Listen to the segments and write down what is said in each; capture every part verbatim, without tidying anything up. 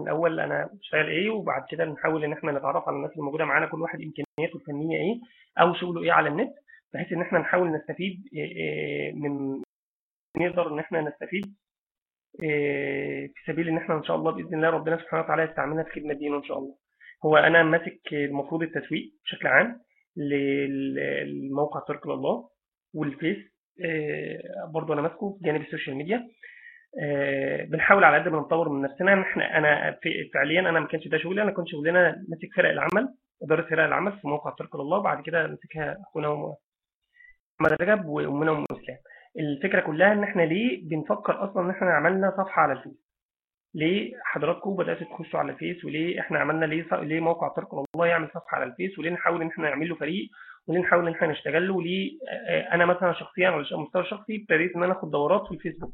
الاول انا بشتغل ايه، وبعد كده نحاول ان احنا نتعرف على الناس اللي موجوده معانا، كل واحد امكانياته الفنيه ايه او شغله ايه على النت، بحيث ان احنا نحاول نستفيد إيه إيه من نقدر ان احنا نستفيد إيه في سبيل ان احنا ان شاء الله باذن الله ربنا سبحانه وتعالى يستعملنا في خدمه دينه ان شاء الله. هو انا ماسك المفروض التسويق بشكل عام للموقع ترك الله والفيس، إيه برضه انا ماسكه بجانب السوشيال ميديا. آه، بنحاول على قد ما نطور من نفسنا. إن احنا انا في- فعليا انا ما كانش ده شغلي، انا كنت شغلنا ماسك فرق العمل، اداره فرق العمل في موقع ترك الله، وبعد كده مسكها اخونا محمد رجب وامنا ام اسلام. الفكره كلها ان احنا ليه بنفكر اصلا ان احنا عملنا صفحه على الفيس، ليه حضراتكم بداتوا تخشوا على الفيس، وليه احنا عملنا ليه ص- ليه موقع ترك الله يعمل صفحه على الفيس، وليه نحاول ان احنا نعمل له فريق، وليه نحاول ان احنا نشتغل له، وليه آه، آه، انا مثلا شخصيا على المستوى الشخصي ابتديت ان انا اخد دورات في الفيسبوك،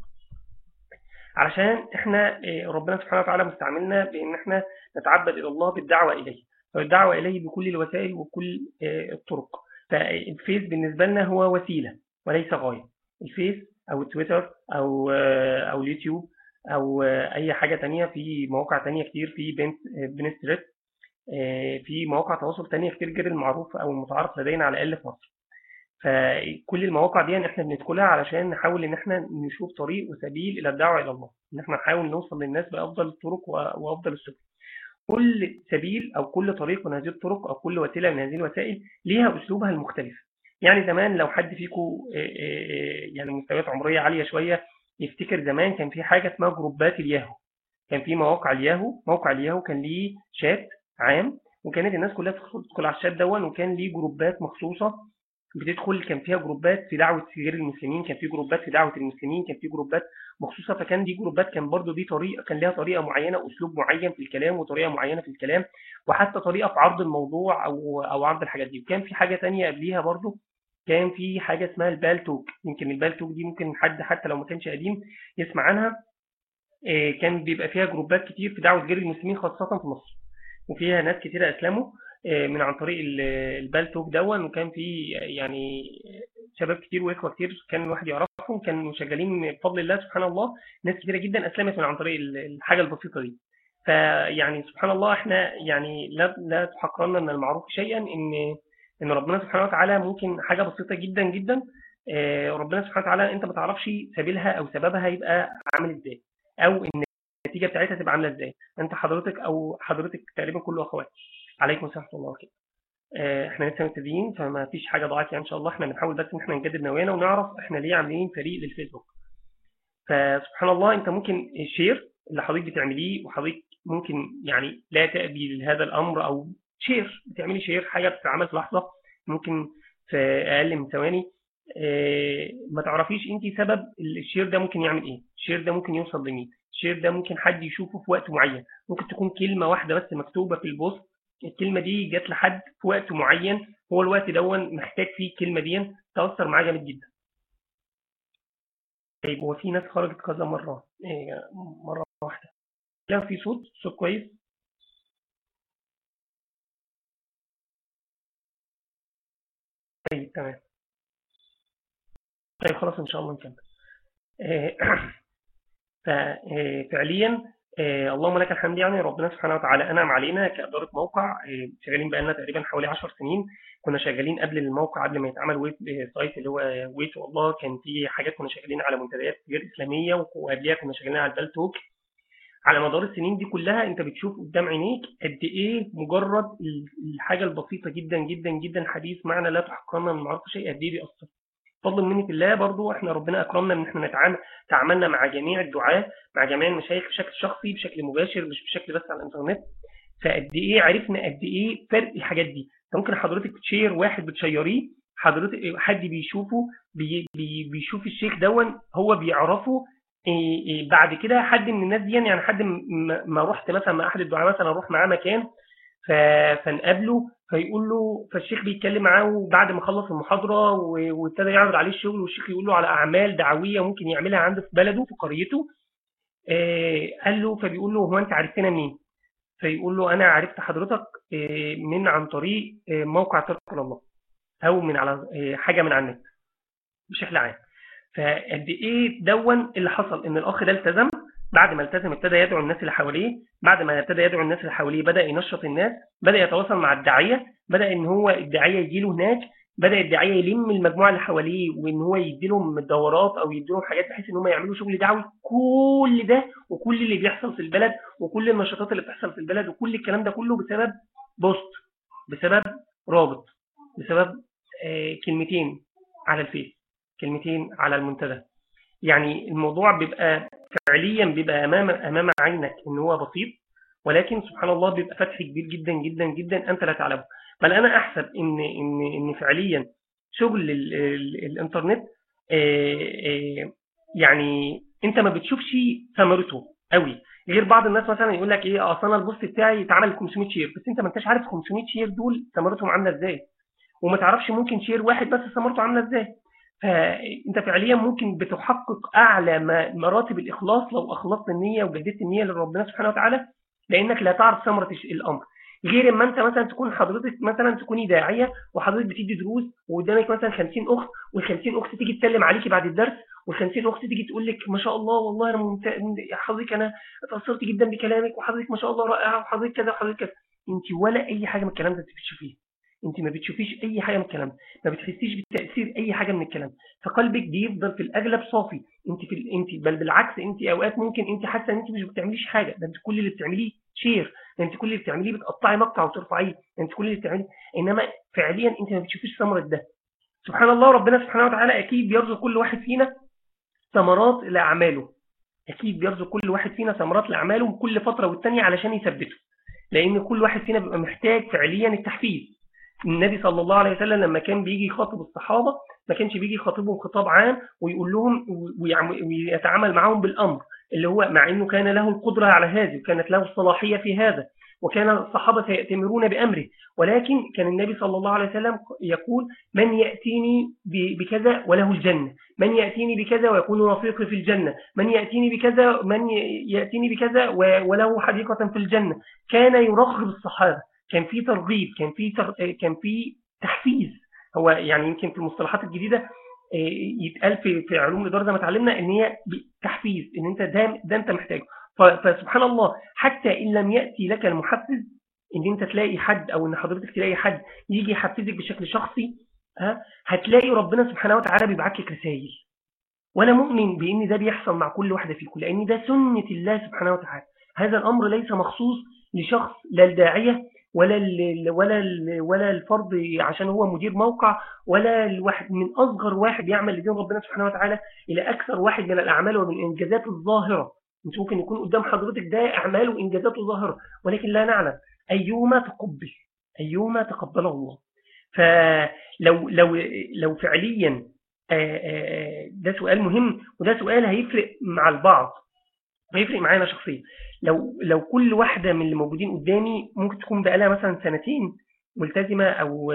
علشان احنا إيه، ربنا سبحانه وتعالى مستعملنا بان احنا نتعبد الى الله بالدعوه اليه، والدعوه اليه بكل الوسائل وكل آه، الطرق. فالفيس بالنسبه لنا هو وسيله وليس غايه. الفيس او تويتر او آه، او اليوتيوب او آه، اي حاجه تانية، في مواقع تانية كتير، في بنت بنستريت، في مواقع تواصل تانية كتير غير المعروف او المتعارف لدينا على الاقل في مصر. فكل المواقع دي ان احنا بندخلها علشان نحاول ان احنا نشوف طريق وسبيل الى الدعوه الى الله، ان احنا نحاول نوصل للناس بافضل الطرق و- وافضل السبل. كل سبيل او كل طريق من هذه الطرق او كل وسيله من هذه الوسائل ليها اسلوبها المختلف. يعني زمان لو حد فيكم يعني مستويات عمريه عاليه شويه يفتكر زمان كان في حاجه اسمها جروبات الياهو. كان في مواقع الياهو، موقع الياهو كان ليه شات عام، وكانت الناس كلها تدخل تدخل على الشات دون، وكان ليه جروبات مخصوصه بتدخل. كان فيها جروبات في دعوة غير المسلمين، كان في جروبات في دعوة المسلمين، كان في جروبات مخصوصة. فكان دي جروبات كان برضو دي طريقة، كان لها طريقة معينة، أسلوب معين في الكلام وطريقة معينة في الكلام، وحتى طريقة في عرض الموضوع أو أو عرض الحاجات دي. وكان في حاجة تانية قبليها برضو، كان في حاجة اسمها البالتوك. يمكن البالتوك دي ممكن حد حتى لو ما كانش قديم يسمع عنها. إيه، كان بيبقى فيها جروبات كتير في دعوة غير المسلمين خاصة في مصر، وفيها ناس كتيرة أسلموا إيه، من عن طريق ال- البالتوك دون. وكان في يعني شباب كتير واخوه كتير كان الواحد يعرفهم كانوا شغالين بفضل الله سبحان الله. ناس كتيره جدا اسلمت من عن طريق ال- الحاجه البسيطه دي. فيعني سبحان الله احنا يعني لا لا تحقرن من المعروف شيئا، ان ان ربنا سبحانه وتعالى ممكن حاجه بسيطه جدا جدا آه، ربنا سبحانه وتعالى انت ما تعرفش سبيلها او سببها يبقى عامل ازاي، او النتيجه بتاعتها تبقى عامله ازاي. انت حضرتك او حضرتك تقريبا كله اخوات. عليكم السلام ورحمه الله وبركاته. آه، احنا لسه مبتدئين فما فيش حاجه ضاعت يعني، ان شاء الله احنا بنحاول بس ان احنا نجدد نوايانا ونعرف احنا ليه عاملين فريق للفيسبوك. فسبحان الله انت ممكن الشير اللي حضرتك بتعمليه، وحضرتك ممكن يعني لا تأبي لهذا الامر، او شير بتعملي شير حاجه بتتعمل في لحظه، ممكن في اقل من ثواني. آه، ما تعرفيش انت سبب الشير ده ممكن يعمل ايه، الشير ده ممكن يوصل لمين، الشير ده ممكن حد يشوفه في وقت معين، ممكن تكون كلمه واحده بس مكتوبه في البوست، الكلمه دي جت لحد في وقت معين، هو الوقت دون محتاج فيه الكلمه دي تاثر معاه جامد جدا. طيب هو في ناس خرجت كذا مرة إيه، مرة واحدة. كان في صوت صوت كويس. طيب تمام. طيب خلاص إن شاء الله نكمل. إيه، ففعليا اللهم لك الحمد، يعني ربنا سبحانه وتعالى أنعم علينا كإدارة موقع. إيه، شغالين بقالنا تقريبا حوالي 10 سنين. كنا شغالين قبل الموقع، قبل ما يتعمل ويب سايت اللي هو ويت، والله كان في حاجات كنا شغالين على منتديات غير إسلامية، وقبلها كنا شغالين على البالتوك. على مدار السنين دي كلها انت بتشوف قدام عينيك قد ايه مجرد الحاجه البسيطه جدا جدا جدا، حديث معنى لا تحقرن من معروف شيء، قد ايه بيأثر. فضل منة الله برضو احنا ربنا اكرمنا ان احنا نتعامل تعاملنا مع جميع الدعاة، مع جميع المشايخ بشكل شخصي بشكل مباشر، مش بشكل بس على الانترنت. فقد ايه عرفنا قد ايه فرق الحاجات دي. انت ممكن حضرتك تشير واحد بتشيريه، حضرتك حد بيشوفه بي بي بيشوف الشيخ دون هو بيعرفه. إيه إيه بعد كده حد من الناس دي، يعني حد م- ما رحت مثلا مع احد الدعاة مثلا اروح معاه مكان ف- فنقابله، فيقول له، فالشيخ بيتكلم معاه بعد ما خلص المحاضره و- وابتدى يعرض عليه الشغل، والشيخ يقول له على اعمال دعويه ممكن يعملها عنده في بلده في قريته. آه، قال له، فبيقول له هو انت عرفتنا منين؟ فيقول له انا عرفت حضرتك آه، من عن طريق آه، موقع ترك الله، او من على آه، حاجه من على النت بشكل عام. فقد ايه دون اللي حصل ان الاخ ده التزم بعد ما التزم ابتدى يدعو الناس اللي حواليه، بعد ما ابتدى يدعو الناس اللي حواليه بدأ ينشط الناس، بدأ يتواصل مع الداعية، بدأ ان هو الداعية يجي له هناك، بدأ الداعية يلم المجموعة اللي حواليه وان هو يدي لهم دورات او يدي لهم حاجات بحيث ان هم يعملوا شغل دعوي. كل ده وكل اللي بيحصل في البلد وكل النشاطات اللي بتحصل في البلد وكل الكلام ده كله بسبب بوست، بسبب رابط، بسبب آه كلمتين على الفيس، كلمتين على المنتدى. يعني الموضوع بيبقى فعليا بيبقى امام امام عينك ان هو بسيط، ولكن سبحان الله بيبقى فتح كبير جدا جدا جدا انت لا تعلمه. بل انا احسب ان ان ان فعليا شغل ال ال الانترنت آه آه يعني انت ما بتشوفش ثمرته قوي، غير بعض الناس مثلا يقول لك ايه اصل انا البوست بتاعي اتعمل خمسمية شير، بس انت ما انتش عارف خمسمية شير دول ثمرتهم عامله ازاي، وما تعرفش ممكن شير واحد بس ثمرته عامله ازاي. فانت فعليا ممكن بتحقق اعلى مراتب الاخلاص لو اخلصت النيه وجددت النيه لربنا سبحانه وتعالى، لانك لا تعرف ثمره الامر. غير اما انت مثلا تكون حضرتك مثلا تكوني داعيه وحضرتك بتدي دروس وقدامك مثلا خمسين اخت، وال خمسين اخت تيجي تسلم عليكي بعد الدرس، وال خمسين اخت تيجي تقول لك ما شاء الله والله انا ممت... حضرتك انا اتاثرت جدا بكلامك وحضرتك ما شاء الله رائعه وحضرتك كذا وحضرتك كذا. انت ولا اي حاجه من الكلام ده بتشوفيه، انت ما بتشوفيش اي حاجه من الكلام، ما بتحسيش بتاثير اي حاجه من الكلام، فقلبك بيفضل في الاغلب صافي. انت في ال... انت بل بالعكس، انت اوقات ممكن انت حاسه ان انت مش بتعمليش حاجه، ده انت كل اللي بتعمليه شير، ده انت كل اللي بتعمليه بتقطعي مقطع وترفعيه، ده انت كل اللي بتعمليه، انما فعليا انت ما بتشوفيش ثمره ده. سبحان الله ربنا سبحانه وتعالى اكيد بيرزق كل واحد فينا ثمرات لاعماله، اكيد بيرزق كل واحد فينا ثمرات لاعماله كل فتره والتانيه علشان يثبته، لان كل واحد فينا بيبقى محتاج فعليا التحفيز. النبي صلى الله عليه وسلم لما كان بيجي يخاطب الصحابة ما كانش بيجي يخاطبهم خطاب عام ويقول لهم ويتعامل معهم بالأمر، اللي هو مع أنه كان له القدرة على هذا وكانت له الصلاحية في هذا وكان الصحابة يأتمرون بأمره، ولكن كان النبي صلى الله عليه وسلم يقول من يأتيني بكذا وله الجنة، من يأتيني بكذا ويكون رفيقي في الجنة، من يأتيني بكذا من يأتيني بكذا وله حديقة في الجنة. كان يرغب الصحابة، كان في ترغيب، كان في تر... كان في تحفيز. هو يعني يمكن في المصطلحات الجديده يتقال في في علوم الاداره زي ما اتعلمنا ان هي تحفيز، ان انت ده ده انت محتاجه. فسبحان الله حتى ان لم ياتي لك المحفز ان انت تلاقي حد او ان حضرتك تلاقي حد يجي يحفزك بشكل شخصي، ها هتلاقي ربنا سبحانه وتعالى بيبعت لك رسائل. وانا مؤمن بان ده بيحصل مع كل واحده فيكم، لان ده سنه الله سبحانه وتعالى. هذا الامر ليس مخصوص لشخص، لا الداعيه ولا ال ولا ال ولا الفرد عشان هو مدير موقع، ولا الواحد من اصغر واحد يعمل لدين ربنا سبحانه وتعالى الى اكثر واحد من الاعمال ومن الانجازات الظاهره. انت ممكن يكون قدام حضرتك ده اعمال وانجازات ظاهره ولكن لا نعلم ايهما تقبل، ايهما تقبله الله. فلو لو لو فعليا ده سؤال مهم، وده سؤال هيفرق مع البعض، هيفرق معانا شخصيا. لو لو كل واحده من اللي موجودين قدامي ممكن تكون بقالها مثلا سنتين ملتزمه او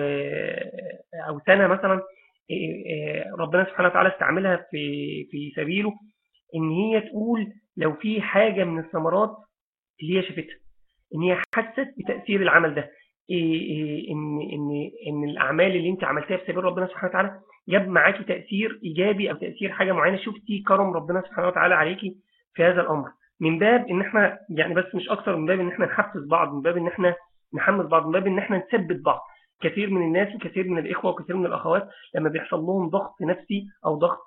او سنه مثلا، ربنا سبحانه وتعالى استعملها في في سبيله، ان هي تقول لو في حاجه من الثمرات اللي هي شافتها ان هي حست بتاثير العمل ده، ان ان ان الاعمال اللي انت عملتها في سبيل ربنا سبحانه وتعالى جاب معاكي تاثير ايجابي او تاثير حاجه معينه، شفتي كرم ربنا سبحانه وتعالى عليكي في هذا الامر، من باب ان احنا يعني بس مش اكثر من باب ان احنا نحفز بعض، من باب ان احنا نحمس بعض، من باب ان احنا نثبت بعض. كثير من الناس وكثير من الاخوه وكثير من الاخوات لما بيحصل لهم ضغط نفسي او ضغط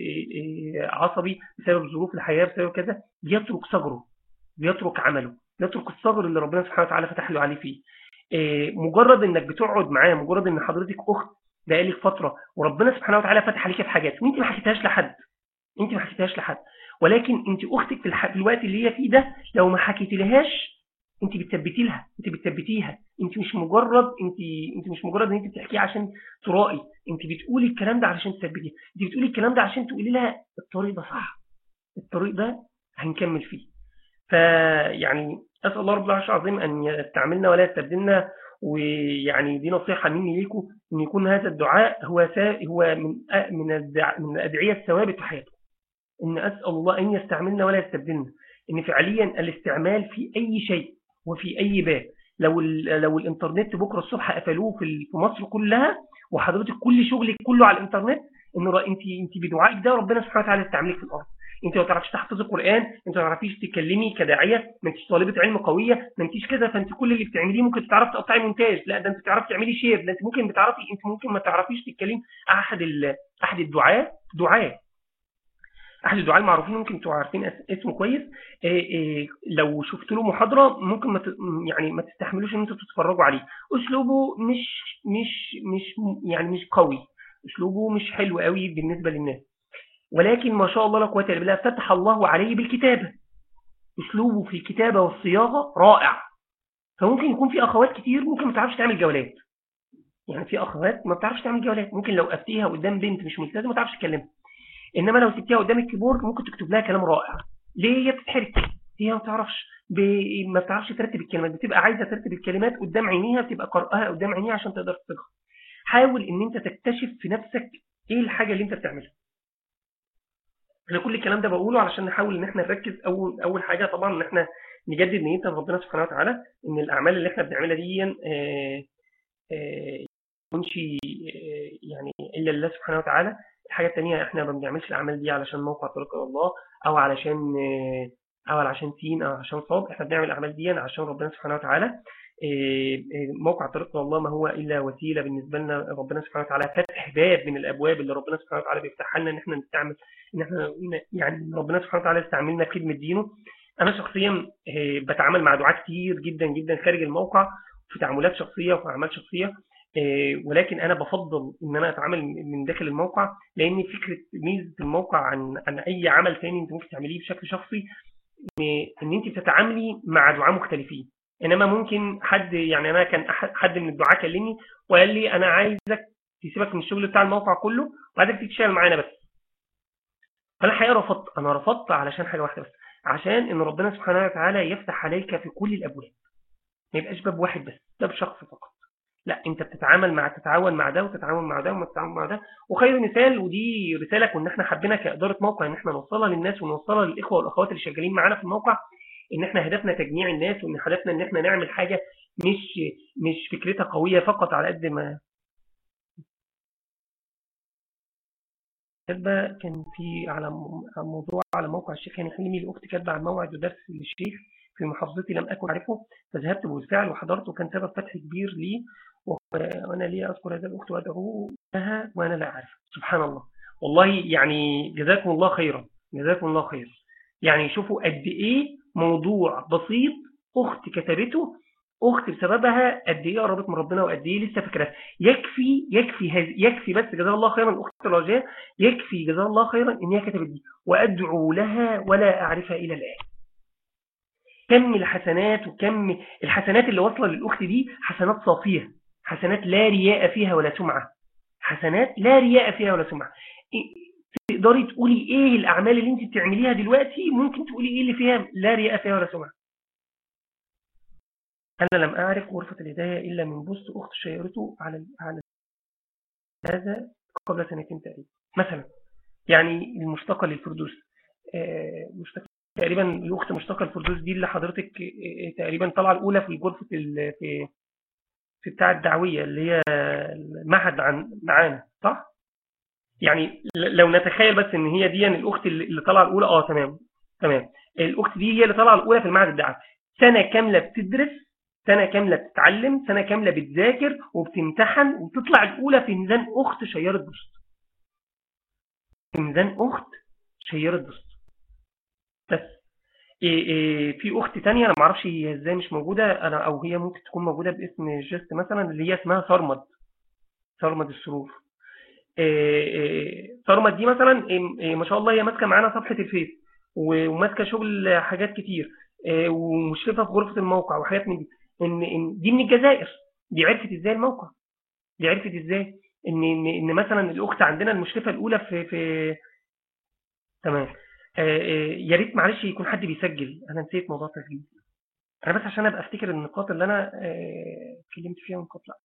عصبي بسبب ظروف الحياه بسبب كذا، بيترك صبره، بيترك عمله، بيترك الصبر اللي ربنا سبحانه وتعالى فتح له عليه فيه. مجرد انك بتقعد معاه، مجرد ان حضرتك اخت بقالك فتره وربنا سبحانه وتعالى فتح عليك في حاجات وانت ما حكيتهاش لحد، انت ما حكيتهاش لحد، ولكن انت اختك في, الح... في الوقت اللي هي فيه ده لو ما حكيتي لهاش انت بتثبتي لها، انت بتثبتيها، انت مش مجرد انت انت مش مجرد ان انت بتحكيه عشان ترائي، انت بتقولي الكلام ده علشان تثبتيها، انت بتقولي الكلام ده عشان تقولي لها الطريق ده صح، الطريق ده هنكمل فيه. فيعني اسال الله رب العرش العظيم ان يستعملنا ولا يستبدلنا. ويعني دي نصيحه مني ليكم ان يكون هذا الدعاء هو سا... هو من أ... من الدع... من الادعيه الثوابت في حياتكم، ان اسال الله ان يستعملنا ولا يستبدلنا، ان فعليا الاستعمال في اي شيء وفي اي باب. لو لو الانترنت بكره الصبح قفلوه في مصر كلها وحضرتك كل شغلك كله على الانترنت، ان انت انت بدعائك ده ربنا سبحانه وتعالى يستعملك في الارض. انت ما تعرفيش تحفظي القران، انت ما تعرفيش تتكلمي كداعيه، ما انتيش طالبه علم قويه، ما انتيش كذا، فانت كل اللي بتعمليه ممكن تعرفي تقطعي مونتاج، لا ده انت بتعرفي تعملي شير، ده انت ممكن بتعرفي، انت ممكن ما تعرفيش تتكلمي. احد ال... احد الدعاه دعاه احد الدعاة المعروفين، ممكن انتوا عارفين اس- اسمه كويس. إيه إيه لو شفت له محاضرة ممكن ما ت- يعني ما تستحملوش ان انتوا تتفرجوا عليه. اسلوبه مش مش مش يعني مش قوي، اسلوبه مش حلو قوي بالنسبة للناس، ولكن ما شاء الله لا قوة الا بالله فتح الله عليه بالكتابة. اسلوبه في الكتابة والصياغة رائع. فممكن يكون في اخوات كتير ممكن ما تعرفش تعمل جولات، يعني في اخوات ما بتعرفش تعمل جولات، ممكن لو افتيها قدام بنت مش ملتزمه ما تعرفش تكلمها، انما لو سبتيها قدام الكيبورد ممكن تكتب لها كلام رائع. ليه؟ هي بتتحرك، هي ما بتعرفش ب... ما بتعرفش ترتب الكلمات، بتبقى عايزه ترتب الكلمات قدام عينيها، بتبقى قرأها قدام عينيها عشان تقدر تصيغها. حاول ان انت تكتشف في نفسك ايه الحاجه اللي انت بتعملها. انا كل الكلام ده بقوله علشان نحاول ان احنا نركز. اول اول حاجه طبعا ان احنا نجدد نيتنا لربنا سبحانه وتعالى، ان الاعمال اللي احنا بنعملها دي آه، آه، يكونش آه، يعني الا لله سبحانه وتعالى. الحاجه الثانيه احنا ما بنعملش الاعمال دي علشان موقع طريق إلى الله، او علشان آه، او علشان سين او عشان صاد، احنا بنعمل الاعمال دي عشان ربنا سبحانه وتعالى. آه، آه، موقع طريق إلى الله ما هو الا وسيله بالنسبه لنا، ربنا سبحانه وتعالى فتح باب من الابواب اللي ربنا سبحانه وتعالى بيفتحها لنا ان احنا نستعمل، ان احنا يعني ربنا سبحانه وتعالى يستعملنا في خدمه دينه. انا شخصيا آه، بتعامل مع دعاة كتير جدا جدا خارج الموقع، في تعاملات شخصيه وفي اعمال شخصيه. آه، ولكن انا بفضل ان انا اتعامل من داخل الموقع، لان فكره ميزه الموقع عن عن اي عمل تاني انت ممكن تعمليه بشكل شخصي، ان إن انت بتتعاملي مع دعاة مختلفين. انما ممكن حد، يعني انا كان أح- حد من الدعاة كلمني وقال لي انا عايزك تسيبك من الشغل بتاع الموقع كله وعايزك تيجي تشتغل معانا بس. فانا الحقيقه رفضت، انا رفضت علشان حاجه واحده بس، عشان ان ربنا سبحانه وتعالى يفتح عليك في كل الابواب، ما يبقاش باب واحد بس، باب شخص فقط. لا، انت بتتعامل مع تتعاون مع ده وتتعاون مع ده وتتعاون مع ده. وخير مثال، ودي رساله كنا احنا حابين كاداره موقع ان احنا نوصلها للناس ونوصلها للاخوه والاخوات اللي شغالين معانا في الموقع، ان احنا هدفنا تجميع الناس، وان هدفنا ان احنا نعمل حاجه مش مش فكرتها قويه فقط على قد ما كاتبه. كان في على م- على موضوع على موقع الشيخ هاني حلمي، الاخت كاتبه عن موعد ودرس للشيخ في محافظتي لم اكن اعرفه، فذهبت بالفعل وحضرت، وكان سبب فتح كبير لي، وانا لي اذكر هذا الاخت وادعو لها وانا لا اعرف. سبحان الله. والله يعني جزاكم الله خيرا، جزاكم الله خير. يعني شوفوا قد ايه موضوع بسيط اخت كتبته، اخت بسببها قد ايه قربت من ربنا وقد ايه لسه فاكراه. يكفي يكفي هذ- يكفي بس جزاها الله خيرا الاخت الرجاء، يكفي جزاها الله خيرا ان هي كتبت دي وادعو لها ولا اعرفها الى الان. كم الحسنات وكم الحسنات اللي واصله للاخت دي، حسنات صافيه، حسنات لا رياء فيها ولا سمعه، حسنات لا رياء فيها ولا سمعه. إيه- تقدري تقولي ايه الاعمال اللي انت بتعمليها دلوقتي ممكن تقولي ايه اللي فيها لا رياء فيها ولا سمعه؟ انا لم اعرف غرفه الهدايه الا من بوست اخت شيرته على على هذا قبل سنتين تقريبا مثلا. يعني المشتقه للفردوس، آه، مشتقه تقريبا، الاخت مشتقه الفردوس دي اللي حضرتك آه، تقريبا طالعه الاولى في غرفه ال- في في بتاع الدعويه اللي هي المعهد عن معانا، صح؟ يعني ل- لو نتخيل بس ان هي دي الاخت اللي اللي طالعه الاولى، اه تمام تمام. الاخت دي هي اللي طالعه الاولى في المعهد الدعوي، سنه كامله بتدرس، سنه كامله بتتعلم، سنه كامله بتذاكر وبتمتحن وبتطلع الاولى في ميزان اخت شيرت بوست، في ميزان اخت شيرت بوست بس. إيه إيه في اخت تانية انا ما اعرفش هي ازاي مش موجوده، انا او هي ممكن تكون موجوده باسم جست مثلا، اللي هي اسمها صرمد، صرمد السرور. إيه إيه صرمد دي مثلا، إيه إيه ما شاء الله هي ماسكه معانا صفحه الفيس و- وماسكه شغل حاجات كتير، إيه ومشرفه في غرفه الموقع وحاجات من دي. ان ان دي من الجزائر، دي عرفت ازاي الموقع، دي عرفت ازاي ان ان ان مثلا الاخت عندنا المشرفه الاولى في في تمام. آه، آه، يا ريت معلش يكون حد بيسجل، انا نسيت موضوع التسجيل. انا بس عشان ابقى افتكر النقاط اللي انا آه، اتكلمت فيها ونقاط لا.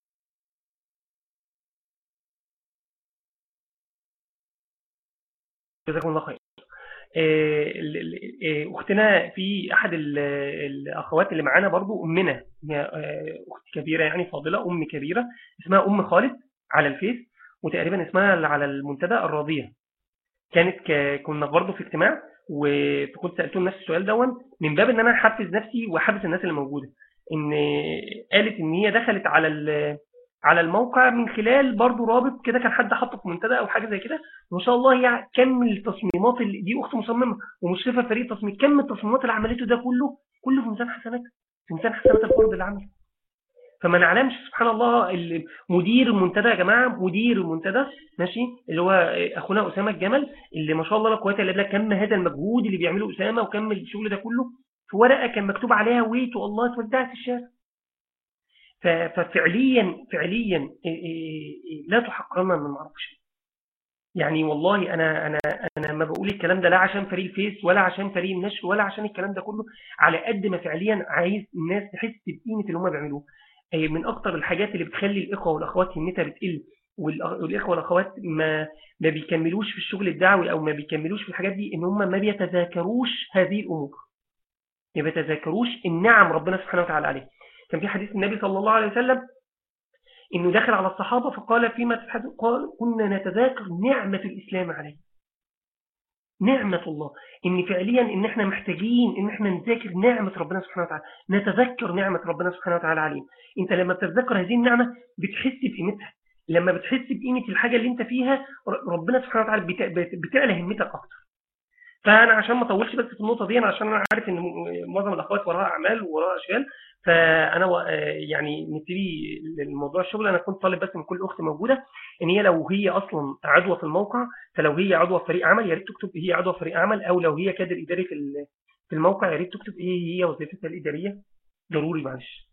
جزاكم الله خير. آه، ال- ال- آه، اختنا في احد ال- الاخوات اللي معانا برضو امنا، هي آه، اخت كبيره يعني فاضله، ام كبيره اسمها ام خالد على الفيس، وتقريبا اسمها اللي على المنتدى الراضيه. كانت ك... كنا برضو في اجتماع، وكنت سالتهم نفس السؤال دون من باب ان انا احفز نفسي واحفز الناس اللي موجوده. ان قالت ان هي دخلت على على الموقع من خلال برضو رابط كده كان حد حاطه في منتدى او حاجه زي كده. وما شاء الله هي كم التصميمات اللي دي اخت مصممه ومشرفه فريق تصميم، كم التصميمات اللي عملته ده كله كله في ميزان حسنات، في ميزان حسنات الفرد اللي عمله. فما نعلمش سبحان الله مدير المنتدى يا جماعه، مدير المنتدى ماشي اللي هو اخونا اسامه الجمل اللي ما شاء الله لا قوه الا بالله، كم هذا المجهود اللي بيعمله اسامه وكم الشغل ده كله في ورقه كان مكتوب عليها ويت والله اتوزعت في الشارع. ففعليا فعليا لا تحقرنا من معروف شيء. يعني والله انا انا انا ما بقول الكلام ده لا عشان فريق الفيس ولا عشان فريق النشر ولا عشان الكلام ده كله، على قد ما فعليا عايز الناس تحس بقيمه اللي هم بيعملوه. من اكتر الحاجات اللي بتخلي الاخوه والاخوات همتها بتقل والاخوه والاخوات ما ما بيكملوش في الشغل الدعوي او ما بيكملوش في الحاجات دي ان هم ما بيتذاكروش هذه الامور، ما بيتذاكروش النعم ربنا سبحانه وتعالى عليه. كان في حديث النبي صلى الله عليه وسلم انه دخل على الصحابه فقال فيما تتحدث قال كنا نتذاكر نعمه الاسلام عليه، نعمه الله، ان فعليا ان احنا محتاجين ان احنا نذاكر نعمه ربنا سبحانه وتعالى، نتذكر نعمه ربنا سبحانه وتعالى علينا. انت لما بتتذكر هذه النعمه بتحس بقيمتها، لما بتحس بقيمه الحاجه اللي انت فيها ربنا سبحانه وتعالى بتعلى همتك اكتر. فانا عشان ما اطولش بس في النقطه دي، انا عشان انا عارف ان معظم الاخوات وراها اعمال وراها اشغال، فانا يعني نبتدي الموضوع الشغل. انا كنت طالب بس من كل اخت موجوده ان هي لو هي اصلا عضوه في الموقع، فلو هي عضوه في فريق عمل يا ريت تكتب هي عضوه في فريق عمل، او لو هي كادر اداري في في الموقع يا ريت تكتب ايه هي وظيفتها الاداريه. ضروري معلش.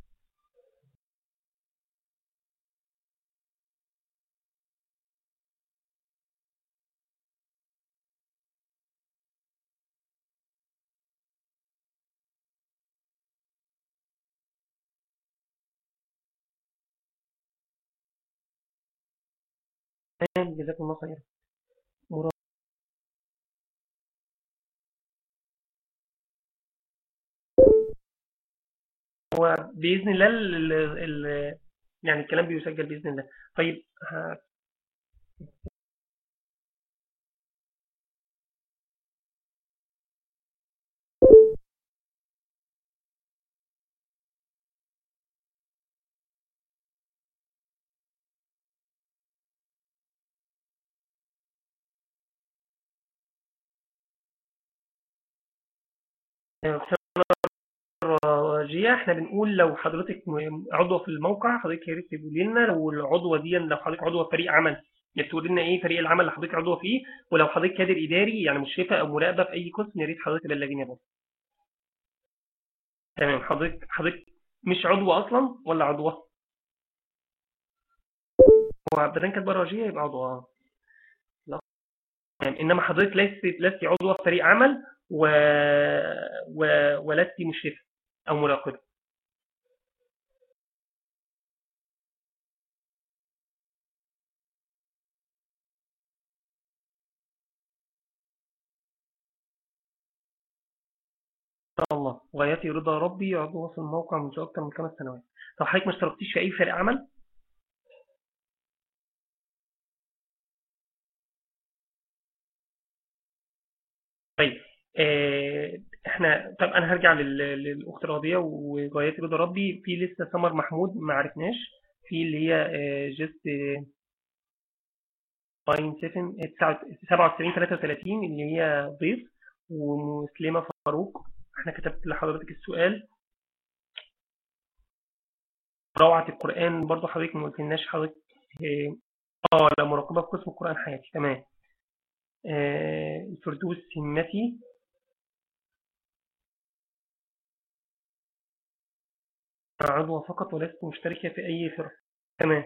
جزاكم الله خير. هو باذن الله ال ال يعني الكلام بيسجل باذن الله. طيب جيا احنا بنقول لو حضرتك عضوة في الموقع حضرتك يا ريت تقولي لنا، لو العضوة دي لو حضرتك عضوة في فريق عمل يا ريت تقولي لنا ايه فريق العمل اللي حضرتك عضوة فيه، ولو حضرتك كادر اداري يعني مشرفة او مراقبة في اي قسم يا ريت حضرتك تبلغينا برضه. تمام. حضرتك حضرتك مش عضوة اصلا ولا عضوة؟ هو بدل كانت بره جيا يبقى عضوة. لا يعني انما حضرتك لست لست عضوة في فريق عمل و... و... ولست مشرفة او مراقبة. الله غايتي رضا ربي، عضوة في الموقع منذ أكثر من خمس سنوات. طب حضرتك ما اشتركتيش في أي فريق عمل؟ طيب آه، احنا طب انا هرجع لل- للاخت راضيه وغايتي رضا ربي. في لسه سمر محمود ما عرفناش، في اللي هي جست سبعة وتسعين تلاتة وتلاتين اللي هي ضيف، ومسلمه فاروق. احنا كتبت لحضرتك السؤال. روعه القران برضو حضرتك ما قلتلناش حضرتك. اه آه، لا مراقبه في قسم القران حياتي. تمام. آه، الفردوس همتي. عضوة فقط ولست مشتركة في أي فرق. تمام.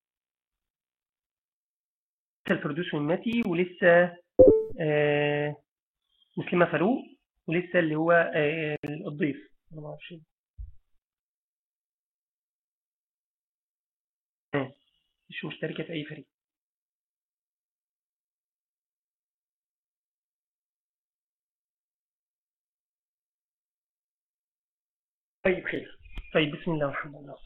لسه الفردوس همتي، ولسه آه مسلمة فاروق، ولسه اللي هو آه الضيف أنا ما أعرفش. تمام. مش مشتركة في أي فريق. طيب خير. طيب بسم الله والحمد لله.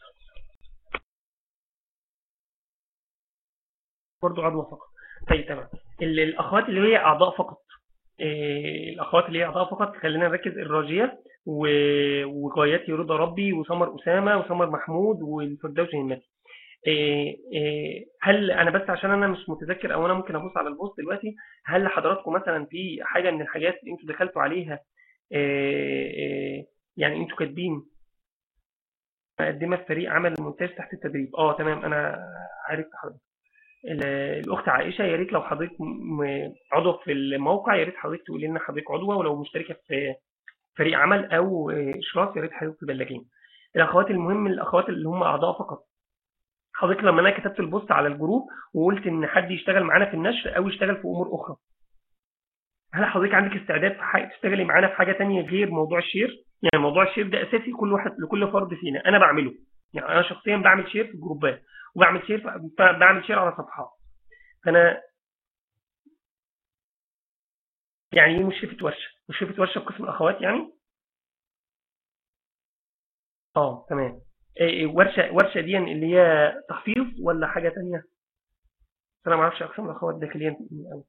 برضه عضوة فقط. طيب تمام. ال- الأخوات اللي هي أعضاء فقط إيه الاخوات اللي هي اعضاء فقط خلينا نركز: الراجيه و- وغايتي رضا ربي وسمر اسامه وسمر محمود والفردوس همتي. إيه إيه هل انا بس عشان انا مش متذكر، او انا ممكن ابص على البوست دلوقتي، هل حضراتكم مثلا في حاجه من الحاجات اللي انتوا دخلتوا عليها؟ إيه إيه يعني انتوا كاتبين مقدمه في فريق عمل مونتاج تحت التدريب. اه تمام، انا عرفت حضرتك. ال- الاخت عائشه، يا ريت لو حضرتك م- عضو في الموقع، يا ريت حضرتك تقولي لنا حضرتك عضوه، ولو مشتركه في فريق عمل او اشراف يا ريت حضرتك تبلغينا. الاخوات المهم، الاخوات اللي هم اعضاء فقط، حضرتك لما انا كتبت البوست على الجروب وقلت ان حد يشتغل معانا في النشر او يشتغل في امور اخرى، هل حضرتك عندك استعداد في حاجة تشتغلي معانا في حاجه تانية غير موضوع الشير؟ يعني موضوع الشير ده اساسي، كل واحد لكل فرد فينا، انا بعمله. يعني انا شخصيا بعمل شير في جروبات، وبعمل شير في بعمل شير على صفحات. فانا يعني ايه مشرفه ورشه؟ مشرفه ورشه في قسم الاخوات يعني. اه تمام. إيه إيه ورشه ورشه دي اللي هي تحفيظ ولا حاجه تانية؟ انا ما اعرفش اقسام الاخوات داخليا قوي.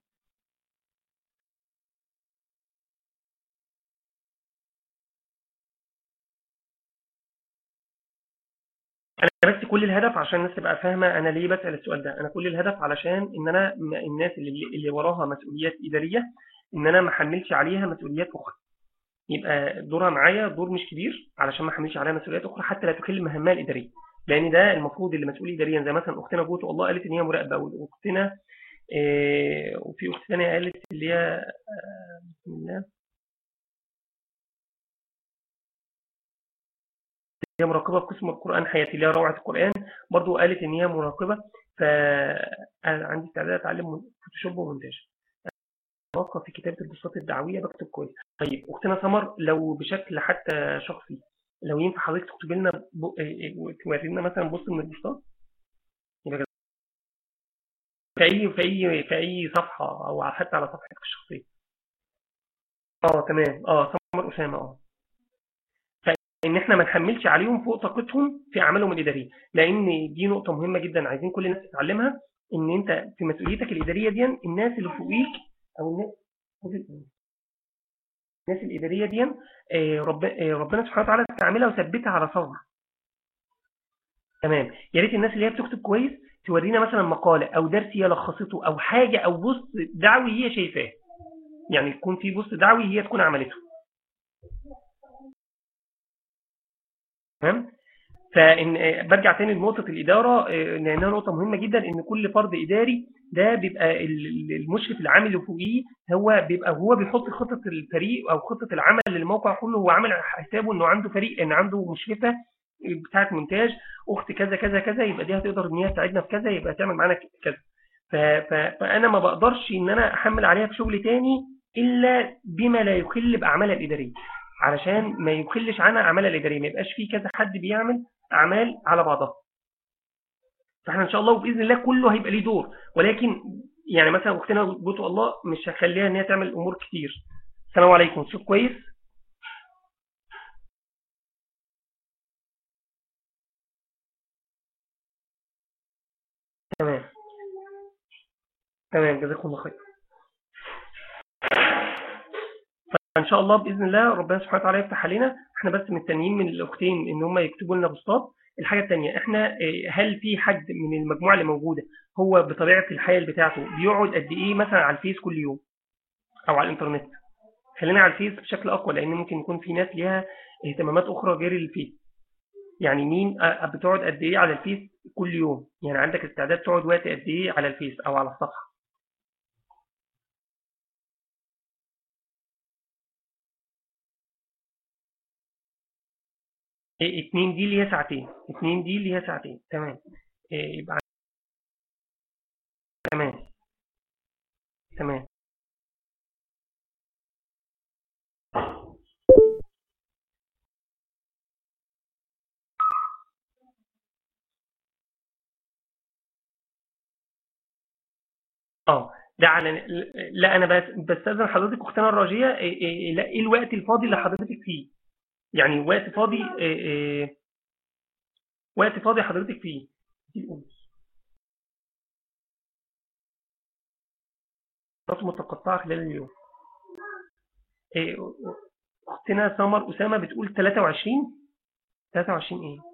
انا بس كل الهدف عشان الناس تبقى فاهمه انا ليه بسال السؤال ده، انا كل الهدف علشان ان انا م- الناس اللي اللي وراها مسؤوليات اداريه، ان انا ما احملش عليها مسؤوليات اخرى، يبقى دورها معايا دور مش كبير علشان ما احملش عليها مسؤوليات اخرى حتى لا تخل مهامها الاداريه. لان ده المفروض اللي مسؤول اداريا، زي مثلا اختنا جوت والله قالت ان هي مراقبه، واختنا إيه، وفي اخت ثانيه قالت اللي هي آه، بسم الله، هي مراقبه في قسم القران حياتي اللي هي روعه القران، برضو قالت ان هي مراقبه. فانا عندي استعداد اتعلم فوتوشوب ومونتاج، واثقه في كتابه البوستات الدعويه، بكتب كويس. طيب اختنا سمر، لو بشكل حتى شخصي، لو ينفع حضرتك تكتب لنا ب... توري لنا مثلا بوست من البوستات، يبقى في اي في اي في اي صفحه، او حتى على صفحتك الشخصيه. اه تمام، اه سمر اسامه اه. فان احنا ما نحملش عليهم فوق طاقتهم في اعمالهم الاداريه، لان دي نقطه مهمه جدا عايزين كل الناس تتعلمها، ان انت في مسؤوليتك الاداريه دي الناس اللي فوقيك، او الناس الناس الاداريه دي آه، رب آه، ربنا سبحانه وتعالى استعملها وثبتها على ثغر. تمام، يا ريت الناس اللي هي بتكتب كويس تورينا مثلا مقاله او درس هي لخصته، او حاجه، او بوست دعوي هي شايفاه، يعني يكون في بوست دعوي هي تكون عملته. تمام. فان آه، برجع تاني لنقطه الاداره، آه، لانها نقطه مهمه جدا، ان كل فرد اداري ده بيبقى ال- ال- المشرف العام اللي فوقيه، هو بيبقى هو بيحط خطه الفريق او خطه العمل للموقع كله، هو عامل حسابه انه عنده فريق، ان عنده مشرفه بتاعه مونتاج، اخت كذا كذا كذا، يبقى دي هتقدر ان هي تساعدنا في كذا، يبقى تعمل معانا كذا. ف- ف- فانا ما بقدرش ان انا احمل عليها في شغل تاني الا بما لا يخل باعمالها الاداريه، علشان ما يخلش عنها اعمالها الاداريه، ما يبقاش في كذا حد بيعمل اعمال على بعضها. فاحنا ان شاء الله وباذن الله كله هيبقى ليه دور، ولكن يعني مثلا اختنا بوتو الله مش هخليها ان هي تعمل امور كتير. السلام عليكم، صوت كويس؟ تمام. تمام، جزاكم الله خير. فان شاء الله باذن الله ربنا سبحانه وتعالى يفتح علينا. احنا بس مستنيين من الاختين ان هم يكتبوا لنا بوستات. الحاجه الثانيه، احنا إيه، هل في حد من المجموعه اللي موجوده هو بطبيعه الحال بتاعته بيقعد قد ايه مثلا على الفيس كل يوم او على الانترنت؟ خلينا على الفيس بشكل اقوى، لان ممكن يكون في ناس ليها اهتمامات اخرى غير الفيس. يعني مين أ- بتقعد قد ايه على الفيس كل يوم؟ يعني عندك استعداد تقعد وقت قد ايه على الفيس او على الصفحه؟ إيه، اتنين دي اللي هي ساعتين، اتنين دي اللي هي ساعتين، تمام. إيه، يبقى تمام. تمام. اه ده على، لا انا بس بستاذن حضرتك اختنا الراجيه، إيه إيه لا، ايه الوقت الفاضي اللي حضرتك فيه؟ يعني وقت فاضي إيه إيه وقت فاضي حضرتك فيه؟ خطوات متقطعه خلال اليوم. إيه، اختنا سمر اسامه بتقول ثلاثة وعشرين. ثلاثة وعشرين ايه؟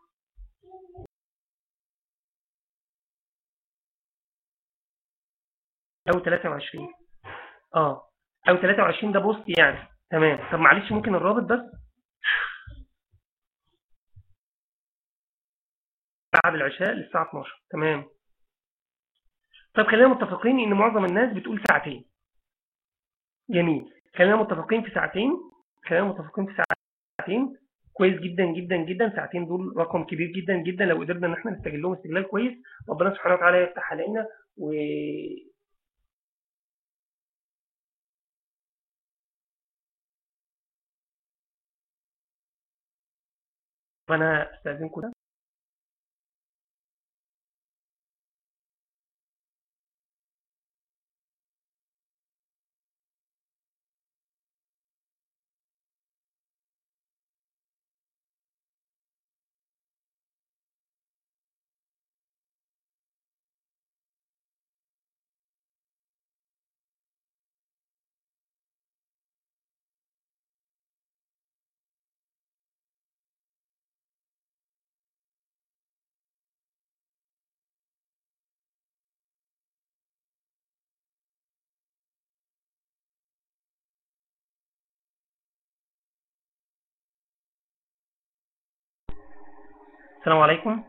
او ثلاثة وعشرين. اه، او ثلاثة وعشرين ده بوست يعني. تمام. طب معلش ممكن الرابط بس بعد العشاء للساعه اتناشر. تمام. طب خلينا متفقين ان معظم الناس بتقول ساعتين. جميل. خلينا متفقين في ساعتين. خلينا متفقين في ساعتين. كويس جدا جدا جدا. ساعتين دول رقم كبير جدا جدا لو قدرنا ان احنا نستغلهم استغلال كويس. ربنا سبحانه وتعالى يفتح علينا و فانا استاذنكم ده. السلام عليكم.